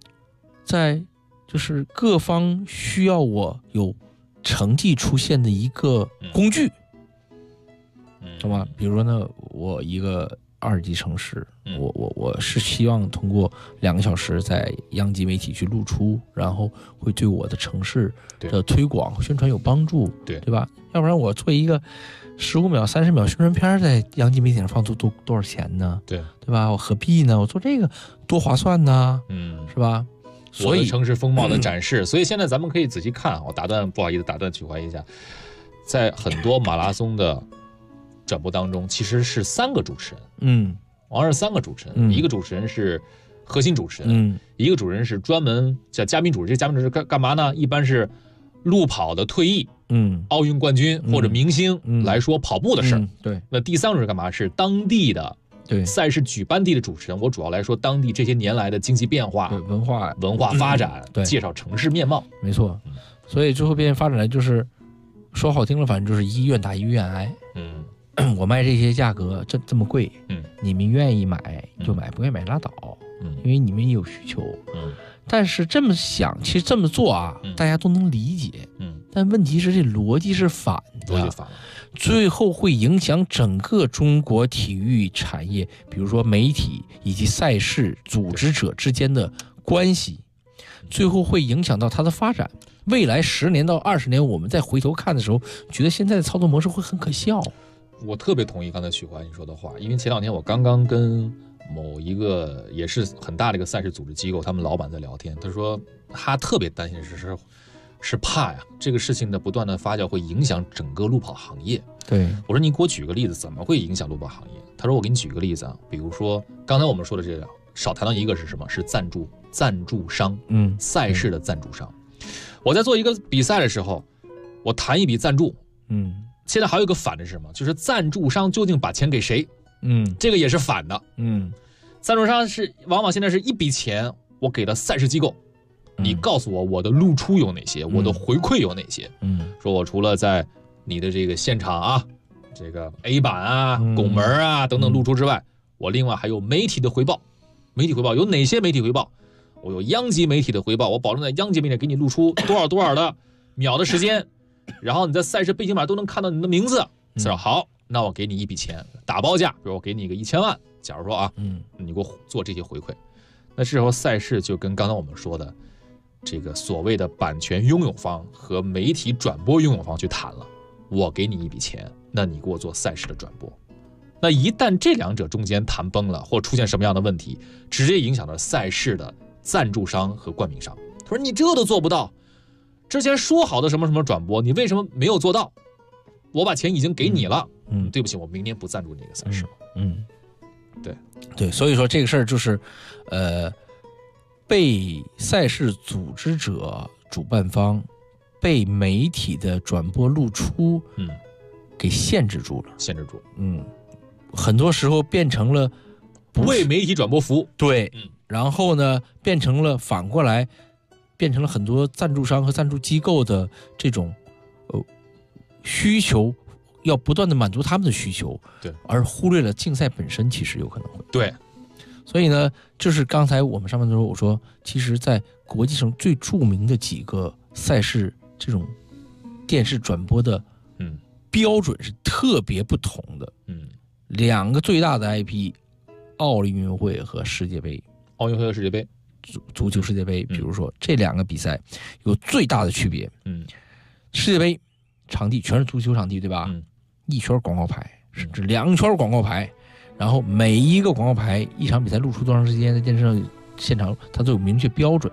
就是各方需要我有成绩出现的一个工具，懂吗？比如说呢，我一个2级城市，我是希望通过2个小时在央级媒体去露出，然后会对我的城市的推广宣传有帮助，对吧？要不然我做一个15秒、30秒宣传片在央级媒体上放多少钱呢？对吧？我何必呢？我做这个多划算呢？是吧？ 所以城市风貌的展示，所以现在咱们可以仔细看。我不好意思打断曲怀一下，在很多马拉松的转播当中，其实是3个主持人，往往是3个主持人，一个主持人是核心主持人，一个主持人是专门叫嘉宾主持。这嘉宾主持干嘛呢？一般是路跑的退役，奥运冠军或者明星来说跑步的事儿。 对， 那第3个是干嘛？是当地的。对，赛事举办地的主持人，我主要来说当地这些年来的经济变化、 文化发展，介绍城市面貌。 没错，所以最后变发展来就是说好听了，反正就是一愿打一愿挨。我卖这些价格这么贵，你们愿意买就买，不愿意买拉倒，因为你们也有需求。但是这么想，其实这么做啊，大家都能理解。但问题是这逻辑是反的，最后会影响整个中国体育产业，比如说媒体以及赛事组织者之间的关系，最后会影响到它的发展。未来10年到20年，我们再回头看的时候，觉得现在的操作模式会很可笑。 我特别同意刚才许怀你说的话，因为前2天我刚刚跟某一个也是很大的一个赛事组织机构，他们老板在聊天，他说他特别担心是怕呀，这个事情的不断的发酵会影响整个路跑行业。 对， 我说你给我举个例子，怎么会影响路跑行业？他说我给你举个例子啊，比如说刚才我们说的这个，少谈到一个是什么？是赞助商，赛事的赞助商。我在做一个比赛的时候，我谈一笔赞助，现在还有一个反的是什么？就是赞助商究竟把钱给谁？这个也是反的。赞助商是往往现在是一笔钱，我给了赛事机构。你告诉我的露出有哪些，我的回馈有哪些？说我除了在你的这个现场啊，这个 A 板啊、拱门啊等等露出之外，我另外还有媒体的回报。媒体回报有哪些媒体回报？我有央级媒体的回报，我保证在央级媒体给你露出多少的秒的时间，然后你在赛事背景板都能看到你的名字。好，那我给你一笔钱，打包价，比如我给你个1000万，假如说啊，你给我做这些回馈，那这时候赛事就跟刚才我们说的这个所谓的版权拥有方和媒体转播拥有方去谈了，我给你一笔钱，那你给我做赛事的转播。那一旦这2者中间谈崩了，或出现什么样的问题，直接影响到赛事的赞助商和冠名商。他说你这都做不到，之前说好的什么什么转播，你为什么没有做到？我把钱已经给你了，对不起，我明年不赞助这个赛事。 对，所以说这个事儿就是，被赛事组织者、主办方、被媒体的转播露出，给限制住了，很多时候变成了为媒体转播服务。 对，然后呢，变成了反过来，变成了很多赞助商和赞助机构的这种需求，要不断的满足他们的需求， 对， 而忽略了竞赛本身，其实有可能会对。 所以呢，就是刚才我们上面的时候我说，其实在国际上最著名的几个赛事这种电视转播的标准是特别不同的。2个最大的 IP， 奥运会和世界杯， 奥运会和世界杯， 足球世界杯，比如说这2个比赛有最大的区别。世界杯场地全是足球场地，对吧？1圈广告牌，甚至2圈广告牌，然后每一个广告牌一场比赛露出多长时间，在电视上现场它都有明确标准的。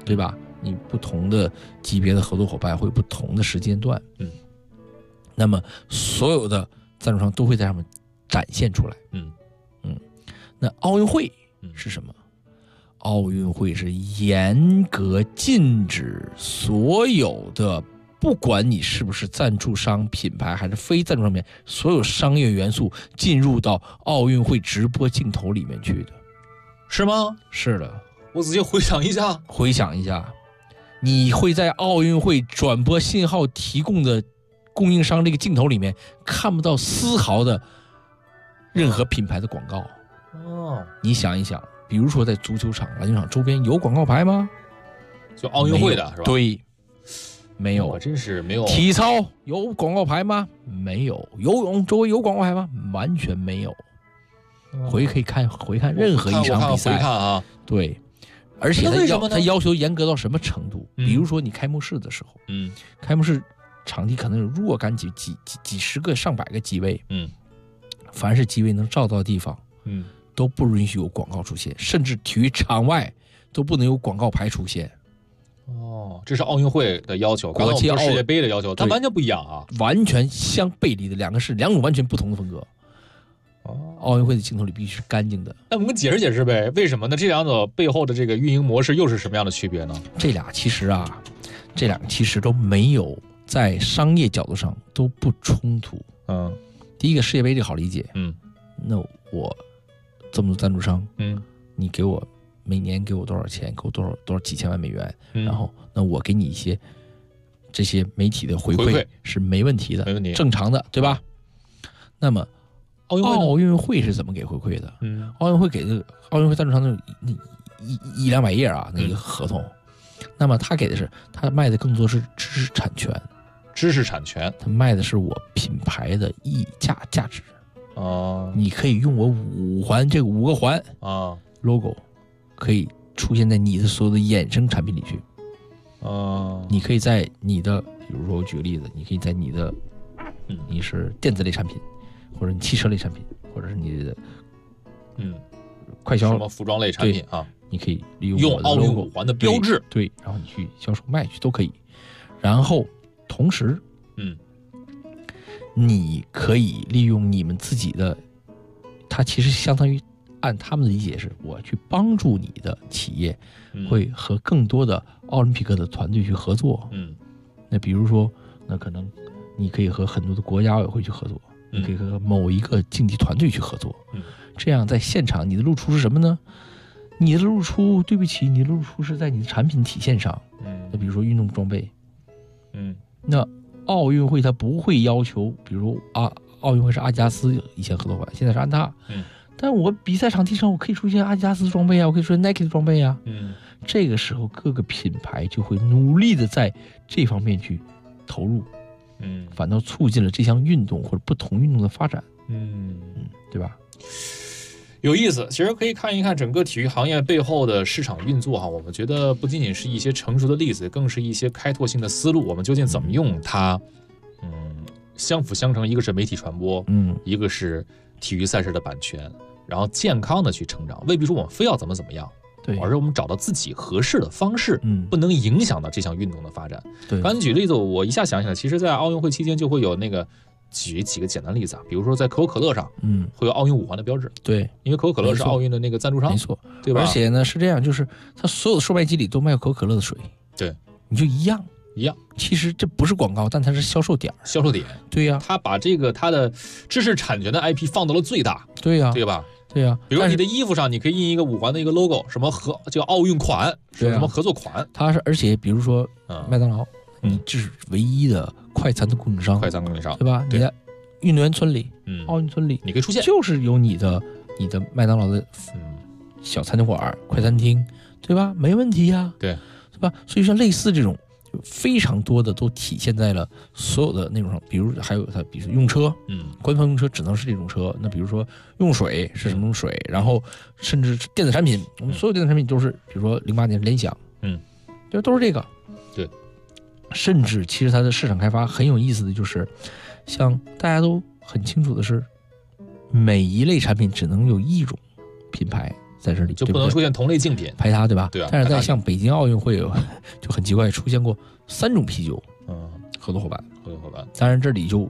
对吧？你不同的级别的合作伙伴会有不同的时间段，那么所有的赞助商都会在上面展现出来，那奥运会是什么？奥运会是严格禁止所有的，不管你是不是赞助商品牌还是非赞助商品牌，所有商业元素进入到奥运会直播镜头里面去的， 是吗？ 是的。 我仔细回想一下，你会在奥运会转播信号提供的供应商这个镜头里面看不到丝毫的任何品牌的广告。你想一想，比如说在足球场、篮球场周边有广告牌吗？ 就奥运会的是吧？ 对，没有。 真是没有。 体操有广告牌吗？没有。游泳周围有广告牌吗？完全没有。回看任何一场比赛， 回看啊， 对。而且他要求严格到什么程度？比如说你开幕式的时候，开幕式场地可能有若干几十个、上百个机位，凡是机位能照到的地方，都不允许有广告出现，甚至体育场外都不能有广告牌出现。 这是奥运会的要求， 国际世界杯的要求，它完全不一样啊， 完全相背离的两种完全不同的风格。奥运会的镜头里必须是干净的。 那我们解释呗，为什么呢？这两者背后的这个运营模式又是什么样的区别呢？ 这两个其实都没有在商业角度上都不冲突。第一个世界杯这个好理解，那我这么多赞助商，你给我每年给我多少钱，给我多少几千万美元，然后那我给你一些这些媒体的回馈是没问题的， 没问题， 正常的，对吧？那么奥运会是怎么给回馈的？奥运会给的奥运会赞助商那一两百页啊，那个合同。那么他给的是，他卖的更多是知识产权，他卖的是我品牌的价值。你可以用我5个环logo 可以出现在你的所有的衍生产品里去。你可以在你的，比如说我举个例子，你可以在你的，你是电子类产品，或者你汽车类产品，或者是你的，快销什么服装类产品啊， 你可以利用我的奥运5环的标志， 对，然后你去销售卖去都可以。然后同时，你可以利用你们自己的，它其实相当于按他们的理解是，我去帮助你的企业，会和更多的奥林匹克的团队去合作。那比如说，那可能你可以和很多的国家奥委会去合作，你可以和某一个竞技团队去合作。这样在现场你的露出是什么呢？你的露出，对不起，你的露出是在你的产品体现上。那比如说运动装备，那奥运会它不会要求，比如奥运会是阿迪达斯以前合作伙伴，现在是安踏。但我比赛场地上我可以出现阿迪达斯装备啊，我可以出现 Nike 的装备啊。这个时候各个品牌就会努力的在这方面去投入，反倒促进了这项运动或者不同运动的发展。对吧？ 有意思，其实可以看一看整个体育行业背后的市场运作哈。我们觉得不仅仅是一些成熟的例子，更是一些开拓性的思路。我们究竟怎么用它？相辅相成，一个是媒体传播，一个是体育赛事的版权，然后健康的去成长。未必说我们非要怎么样， 对， 而是我们找到自己合适的方式，不能影响到这项运动的发展。 对， 刚才举例子，我一下想起来，其实，在奥运会期间就会有那个。举几个简单例子啊，比如说在可口可乐上，会有奥运5环的标志， 对， 因为可口可乐是奥运的那个赞助商， 没错， 对吧？ 而且呢是这样，就是它所有的售卖机里都卖可口可乐的水， 对， 你就一样。其实这不是广告，但它是销售点。对呀， 它把这个它的知识产权的 IP 放到了最大。 对呀， 对吧？ 对呀， 比如说你的衣服上，你可以印一个5环的一个 logo， 什么叫奥运款，什么合作款。 它是，而且比如说麦当劳，你这是唯一的快餐的供应商，对吧？你在运动员村里，奥运村里， 你可以出现， 就是有你的麦当劳的小餐馆、快餐厅，对吧？没问题呀， 对吧？所以说类似这种非常多的都体现在了所有的内容上，比如还有它，比如说用车，官方用车只能是这种车。那比如说用水是什么水，然后甚至电子产品，我们所有电子产品都是，比如说08年联想，就都是这个， 对。 甚至其实它的市场开发很有意思的就是。像大家都很清楚的是，每一类产品只能有一种品牌在这里， 就不能出现同类竞品排他，对吧？ 对啊。 但是在像北京奥运会就很奇怪，出现过3种啤酒，合作伙伴。当然这里就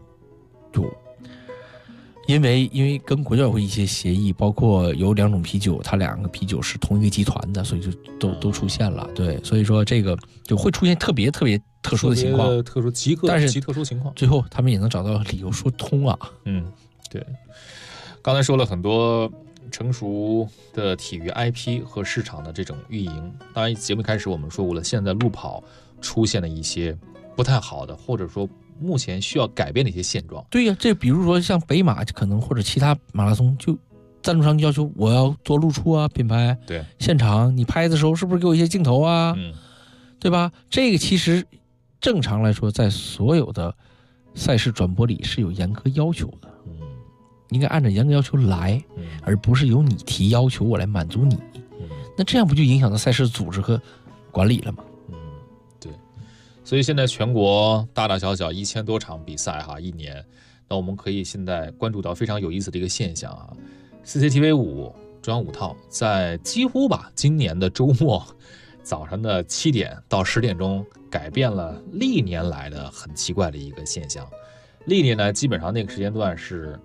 因为跟国教委会一些协议，包括有2种啤酒，它2个啤酒是同一个集团的，所以就都出现了。对，所以说这个就会出现特别特殊的情况，但是特殊情况， 最后他们也能找到理由说通啊。 对。刚才说了很多成熟的体育 IP 和市场的这种运营，当然节目开始我们说过了，现在路跑出现了一些不太好的，或者说目前需要改变的一些现状。 对呀，这比如说像北马可能或者其他马拉松，就赞助商要求我要做露出啊，品牌对现场你拍的时候是不是给我一些镜头啊？对吧？这个其实正常来说，在所有的赛事转播里是有严格要求的。应该按照严格要求来，而不是由你提要求我来满足你。那这样不就影响到赛事组织和管理了吗？ 对。所以现在全国大大小小1000多场比赛一年，那我们可以现在关注到非常有意思的一个现象啊。CCTV 5中央5套在几乎今年的周末早上的7点到10点钟，改变了历年来的很奇怪的一个现象。历年呢，基本上那个时间段是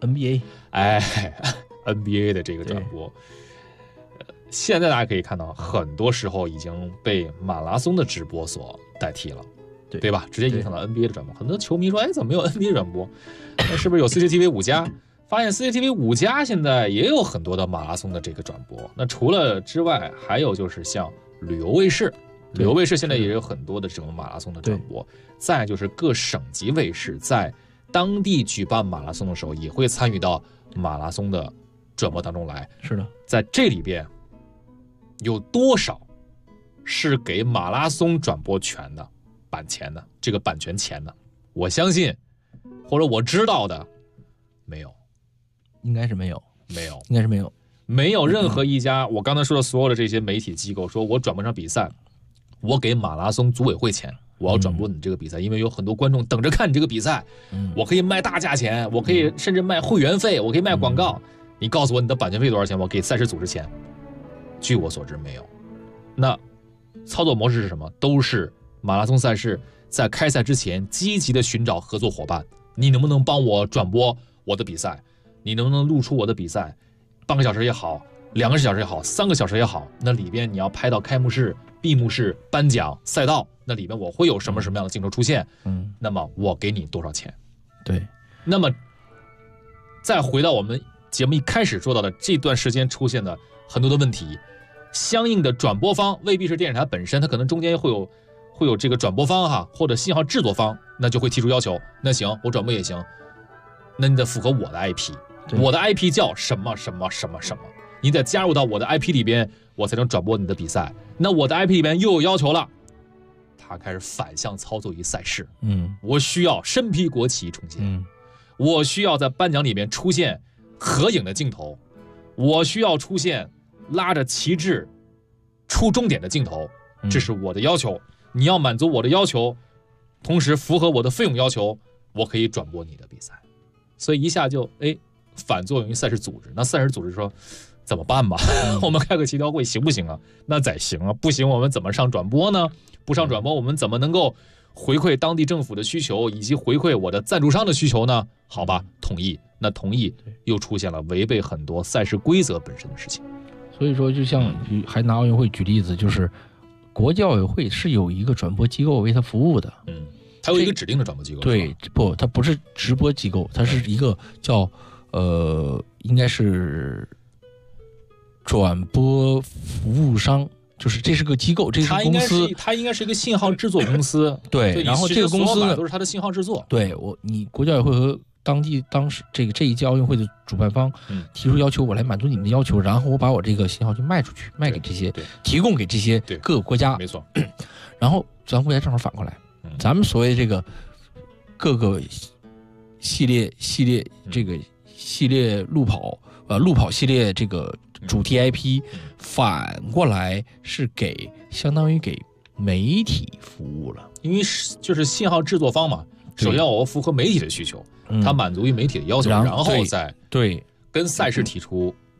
NBA 的这个转播。现在大家可以看到，很多时候已经被马拉松的直播所代替了，对吧？直接影响到 NBA 的转播。很多球迷说：“哎，怎么没有 NBA 转播？那是不是有 CCTV 5+？” 发现 CCTV 5+现在也有很多的马拉松的这个转播。那除了之外，还有就是像旅游卫视。旅游卫视现在也有很多的这种马拉松的转播。再就是各省级卫视在当地举办马拉松的时候，也会参与到马拉松的转播当中来。 是的， 在这里边有多少是给马拉松转播权的版权钱的？我相信，或者我知道的，没有， 应该是没有， 应该是没有任何一家我刚才说的所有的这些媒体机构说，我转播场比赛，我给马拉松组委会钱。我要转播你这个比赛，因为有很多观众等着看你这个比赛，我可以卖大价钱，我可以甚至卖会员费，我可以卖广告。你告诉我你的版权费多少钱，我给赛事组织钱。据我所知没有。那操作模式是什么？都是马拉松赛事在开赛之前积极的寻找合作伙伴，你能不能帮我转播我的比赛？你能不能露出我的比赛？半个小时也好，2个小时也好，3个小时也好，那里边你要拍到开幕式、闭幕式、颁奖、赛道，那里边我会有什么样的镜头出现？那么我给你多少钱？ 对。 那么再回到我们节目一开始说到的这段时间出现的很多的问题，相应的转播方未必是电视台本身，它可能中间会有这个转播方或者信号制作方，那就会提出要求。那行，我转播也行，那你得符合我的 IP， 我的 IP 叫什么什么什么什么，你得加入到我的 IP 里边，我才能转播你的比赛。那我的 IP 里边又有要求了，他开始反向操作于赛事。我需要身披国旗冲线，我需要在颁奖里面出现合影的镜头，我需要出现拉着旗帜出终点的镜头，这是我的要求。你要满足我的要求，同时符合我的费用要求，我可以转播你的比赛。所以一下就反作用于赛事组织。那赛事组织说怎么办吧？我们开个协调会行不行啊？那再行啊，不行我们怎么上转播呢？不上转播我们怎么能够回馈当地政府的需求，以及回馈我的赞助商的需求呢？好吧，同意。那同意又出现了违背很多赛事规则本身的事情。 所以说就像还拿奥运会举例子，就是国际奥委会是有一个转播机构为他服务的。 还有一个指定的转播机构。 对，不，它不是直播机构，它是一个叫应该是转播服务商，就是这是个机构，这是公司， 它应该是一个信号制作公司。 对，然后这个公司都是它的信号制作。 对，你国际奥委会和当时这一届奥运会的主办方提出要求，我来满足你们的要求，然后我把我这个信号就卖出去，卖给这些，提供给这些各个国家。 没错。 然后咱国家正好反过来，咱们所谓这个各个系列这个系列路跑系列这个主题 IP 反过来是相当于给媒体服务了， 因为就是信号制作方嘛，首先我要符合媒体的需求，它满足于媒体的要求，然后再跟赛事提出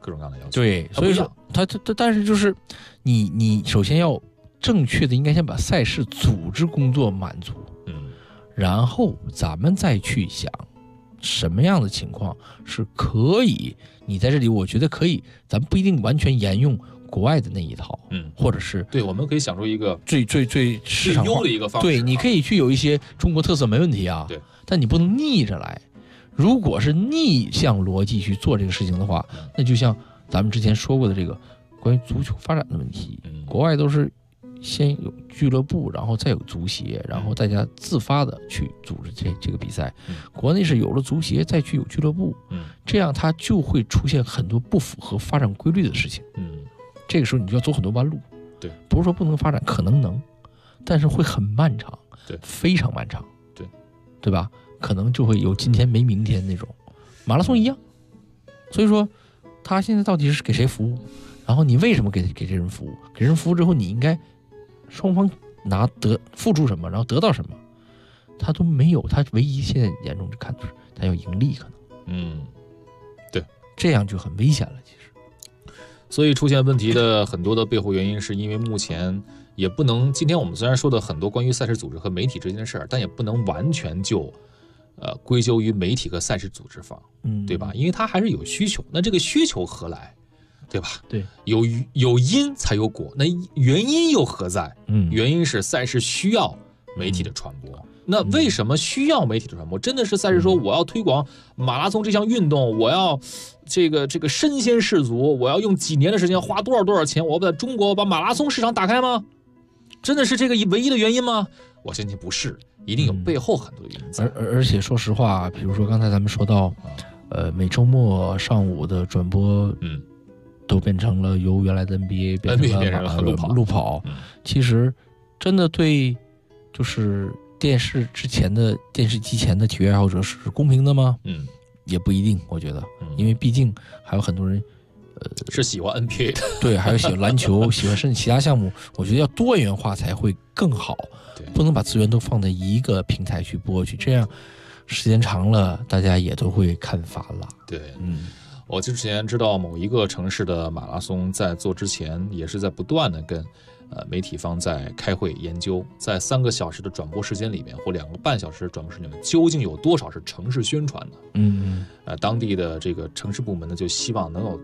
各种各样的要求。 对，所以说但是就是你首先要正确的应该先把赛事组织工作满足，然后咱们再去想什么样的情况是可以，你在这里我觉得可以，咱不一定完全沿用国外的那一套，或者是对，我们可以想出一个最市场化的一个方式。 对，你可以去有一些中国特色没问题啊， 对， 但你不能逆着来。如果是逆向逻辑去做这个事情的话，那就像咱们之前说过的这个关于足球发展的问题，国外都是先有俱乐部，然后再有足协，然后大家自发的去组织这个比赛。国内是有了足协再去有俱乐部，这样它就会出现很多不符合发展规律的事情。这个时候你就要走很多弯路。 对， 不是说不能发展，可能能，但是会很漫长， 对， 非常漫长， 对， 对吧？可能就会有今天没明天那种，马拉松一样。所以说，他现在到底是给谁服务？然后你为什么给这人服务？给人服务之后，你应该双方付出什么，然后得到什么？他都没有，他唯一现在眼中就看出他要盈利，可能， 对， 这样就很危险了。其实， 所以出现问题的很多的背后原因，是因为目前也不能，今天我们虽然说的很多关于赛事组织和媒体之间的事儿，但也不能完全就归咎于媒体和赛事组织方，对吧？因为它还是有需求，那这个需求何来，对吧？ 对， 有因才有果，那原因又何在？原因是赛事需要媒体的传播。那为什么需要媒体的传播？真的是赛事说我要推广马拉松这项运动，我要这个身先士卒，我要用几年的时间，花多少钱，我要在中国把马拉松市场打开吗？真的是这个唯一的原因吗？我相信不是，一定有背后很多的原因在。 而且说实话，比如说刚才咱们说到，每周末上午的转播，都变成了由原来的 NBA 变成了路跑。其实真的对，就是电视机前的体育爱好者是公平的吗？也不一定，我觉得，因为毕竟还有很多人。 是喜欢 NBA 的， 对，还有喜欢篮球，喜欢甚至其他项目，我觉得要多元化才会更好，不能把资源都放在一个平台去播去，这样时间长了，大家也都会看烦了。 对，我之前知道某一个城市的马拉松在做之前，也是在不断的跟媒体方在开会研究，在3个小时的转播时间里面或2个半小时的转播时间里面，究竟有多少是城市宣传的？当地的这个城市部门呢，就希望能有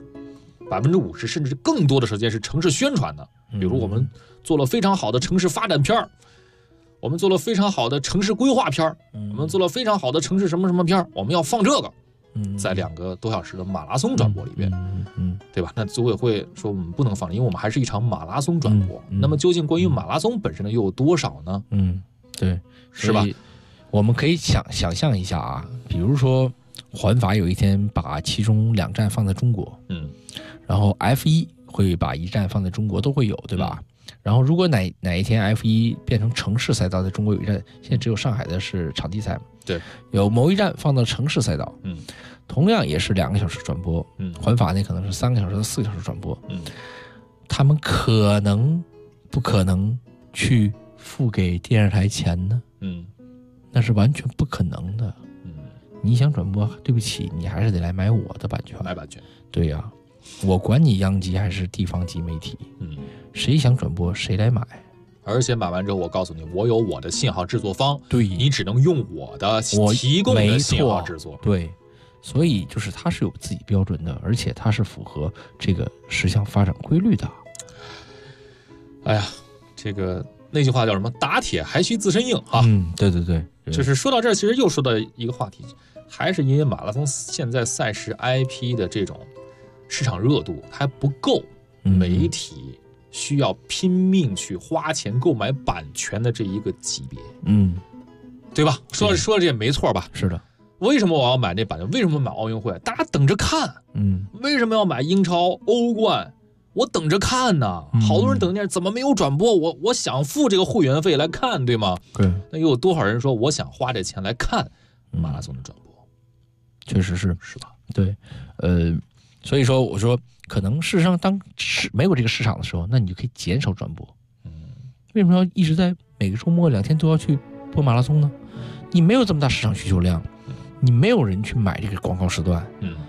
50%甚至更多的时间是城市宣传的，比如我们做了非常好的城市发展片，我们做了非常好的城市规划片，我们做了非常好的城市什么什么片，我们要放这个，在2个多小时的马拉松转播里边，对吧？那组委会说我们不能放，因为我们还是一场马拉松转播。那么究竟关于马拉松本身的又有多少呢？ 对， 是吧？ 我们可以想象一下啊，比如说环法有一天把其中2站放在中国，然后 F1 会把1站放在中国，都会有，对吧？然后如果哪一天 F1 变成城市赛道，在中国有一站，现在只有上海的是场地赛嘛？ 对， 有某一站放到城市赛道，同样也是2个小时转播，环法那可能是3个小时到4个小时转播，他们可能不可能去付给电视台钱呢？那是完全不可能的。你想转播，对不起，你还是得来买我的版权。 买版权， 对呀，我管你央级还是地方级媒体，谁想转播谁来买。 而且买完之后，我告诉你，我有我的信号制作方， 对， 你只能用我的提供的信号制作。 对，所以就是它是有自己标准的，而且它是符合这个时项发展规律的。 哎呀，这个那句话叫什么？打铁还需自身硬啊！ 对， 就是说到这儿，其实又说到一个话题，还是因为马拉松现在赛事 IP 的这种市场热度还不够，媒体需要拼命去花钱购买版权的这一个级别，对吧？说这也没错吧？ 是的。 为什么我要买这版权？为什么买奥运会？大家等着看。为什么要买英超、欧冠？我等着看呢，好多人等着，怎么没有转播？我想付这个会员费来看，对吗？ 对。 那又有多少人说我想花这钱来看马拉松的转播？ 确实是吧？ 对，所以说我说，可能事实上当没有这个市场的时候，那你就可以减少转播。为什么要一直在每个周末2天都要去播马拉松呢？你没有这么大市场需求量，你没有人去买这个广告时段，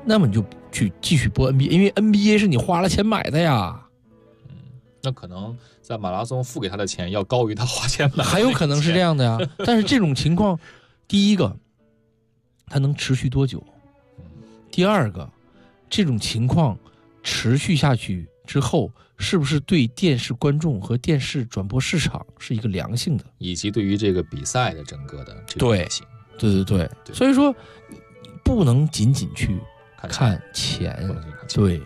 那么你就去继续播 NBA， 因为 NBA 是你花了钱买的呀。 那可能在马拉松付给他的钱要高于他花钱买的， 还有可能是这样的呀。但是这种情况，第一个，它能持续多久？第二个，这种情况持续下去之后，是不是对电视观众和电视转播市场是一个良性的， 以及对于这个比赛的整个的这个类型？ 对，所以说不能仅仅去看钱，对，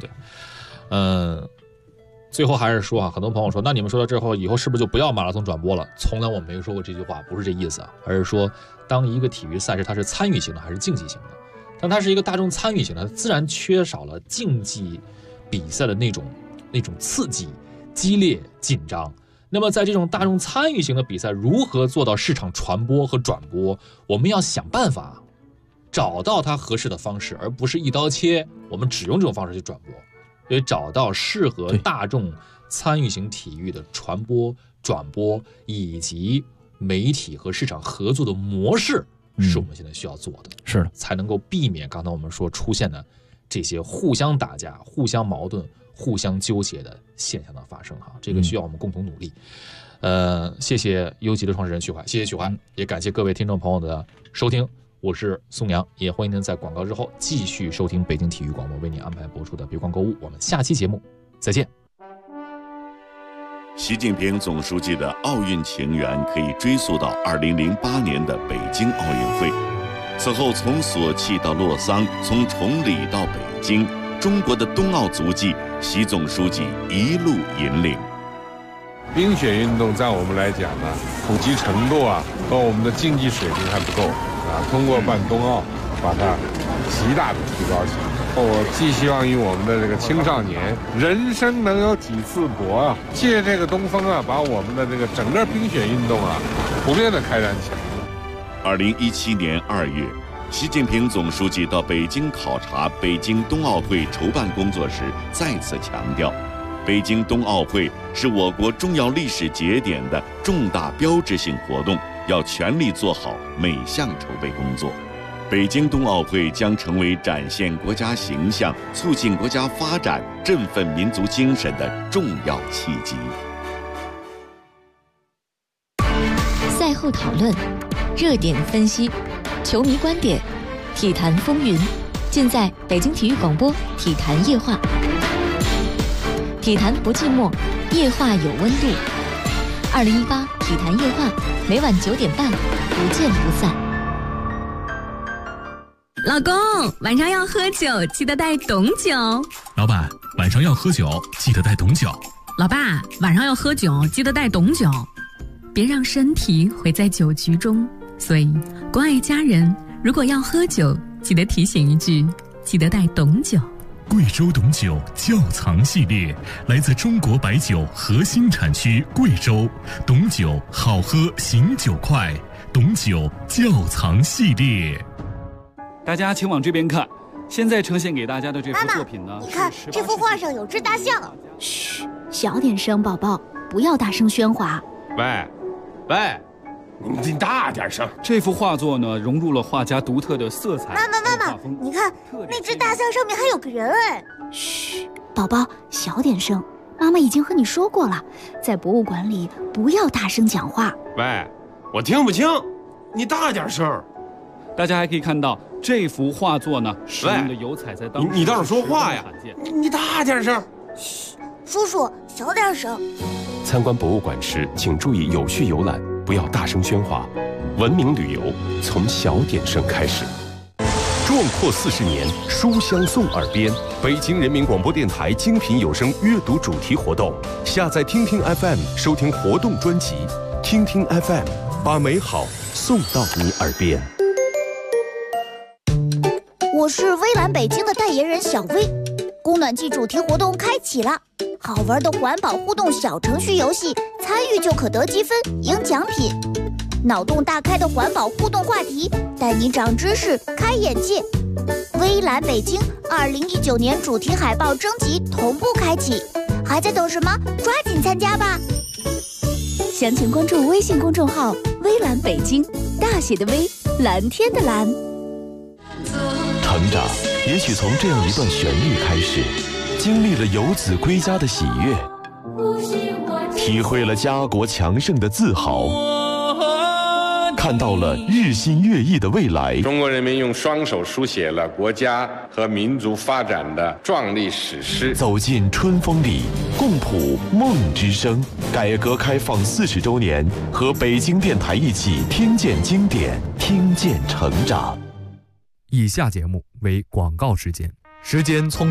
最后还是说很多朋友说，那你们说到之后，以后是不是就不要马拉松转播了？从来我没有说过这句话，不是这意思啊，而是说，当一个体育赛事它是参与型的还是竞技型的，当它是一个大众参与型的，它自然缺少了竞技比赛的那种刺激、激烈、紧张。那么在这种大众参与型的比赛，如何做到市场传播和转播？我们要想办法找到它合适的方式，而不是一刀切，我们只用这种方式去转播。所以找到适合大众参与型体育的传播、转播以及媒体和市场合作的模式，是我们现在需要做的， 是才能够避免刚才我们说出现的这些互相打架、互相矛盾、互相纠结的现象的发生哈。这个需要我们共同努力。谢谢优吉的创始人许怀，谢谢许怀，也感谢各位听众朋友的收听。我是宋阳，也欢迎您在广告之后继续收听北京体育广播为您安排播出的别光购物。我们下期节目再见。 习近平总书记的奥运情缘可以追溯到2008年的北京奥运会，此后从索契到洛桑，从崇礼到北京，中国的冬奥足迹，习总书记一路引领。 冰雪运动在我们来讲呢，普及程度和我们的竞技水平还不够通过办冬奥，把它极大的提高起来。我寄希望于我们的这个青少年，人生能有几次搏借这个东风把我们的这个整个冰雪运动普遍的开展起来。 2017年2月，习近平总书记到北京考察北京冬奥会筹办工作时，再次强调，北京冬奥会是我国重要历史节点的重大标志性活动，要全力做好每项筹备工作。北京冬奥会将成为展现国家形象、促进国家发展、振奋民族精神的重要契机。 赛后讨论、热点分析、球迷观点、体坛风云，尽在北京体育广播体坛夜话。体坛不寂寞，夜话有温度。2018体坛夜话，每晚9点半，不见不散。 老公，晚上要喝酒，记得带董酒。 老板，晚上要喝酒，记得带董酒。 老爸，晚上要喝酒，记得带董酒。别让身体毁在酒局中。所以，关爱家人，如果要喝酒，记得提醒一句，记得带董酒。 贵州董酒窖藏系列，来自中国白酒核心产区贵州，董酒好喝醒酒快，董酒窖藏系列。 大家请往这边看，现在呈现给大家的这幅作品呢， 你看这幅画上有只大象。 嘘，小点声，宝宝，不要大声喧哗。 喂，你大点声。这幅画作呢，融入了画家独特的色彩。 妈妈，你看那只大象上面还有个人哎。嘘，宝宝，小点声。妈妈已经和你说过了，在博物馆里不要大声讲话。 喂，我听不清，你大点声。 大家还可以看到这幅画作呢，使用的油彩在当时你倒是说话呀！你大点声。 嘘，叔叔，小点声。 参观博物馆时，请注意有序游览，不要大声喧哗。文明旅游从小点声开始。壮阔40年，书香送耳边。北京人民广播电台精品有声阅读主题活动，下载听听 FM 收听活动专辑。听听 FM， 把美好送到你耳边。 我是微蓝北京的代言人小薇，供暖季主题活动开启了，好玩的环保互动小程序游戏，参与就可得积分赢奖品。脑洞大开的环保互动话题，带你长知识开眼界。微蓝北京2019年主题海报征集同步开启，还在等什么？抓紧参加吧！详情关注微信公众号微蓝北京，大写的微，蓝天的蓝。 成长也许从这样一段旋律开始，经历了游子归家的喜悦，体会了家国强盛的自豪，看到了日新月异的未来。 中国人民用双手书写了国家和民族发展的壮丽史诗。 走进春风里，共谱梦之声。改革开放40周年，和北京电台一起听见经典，听见成长。 以下节目为广告时间，时间从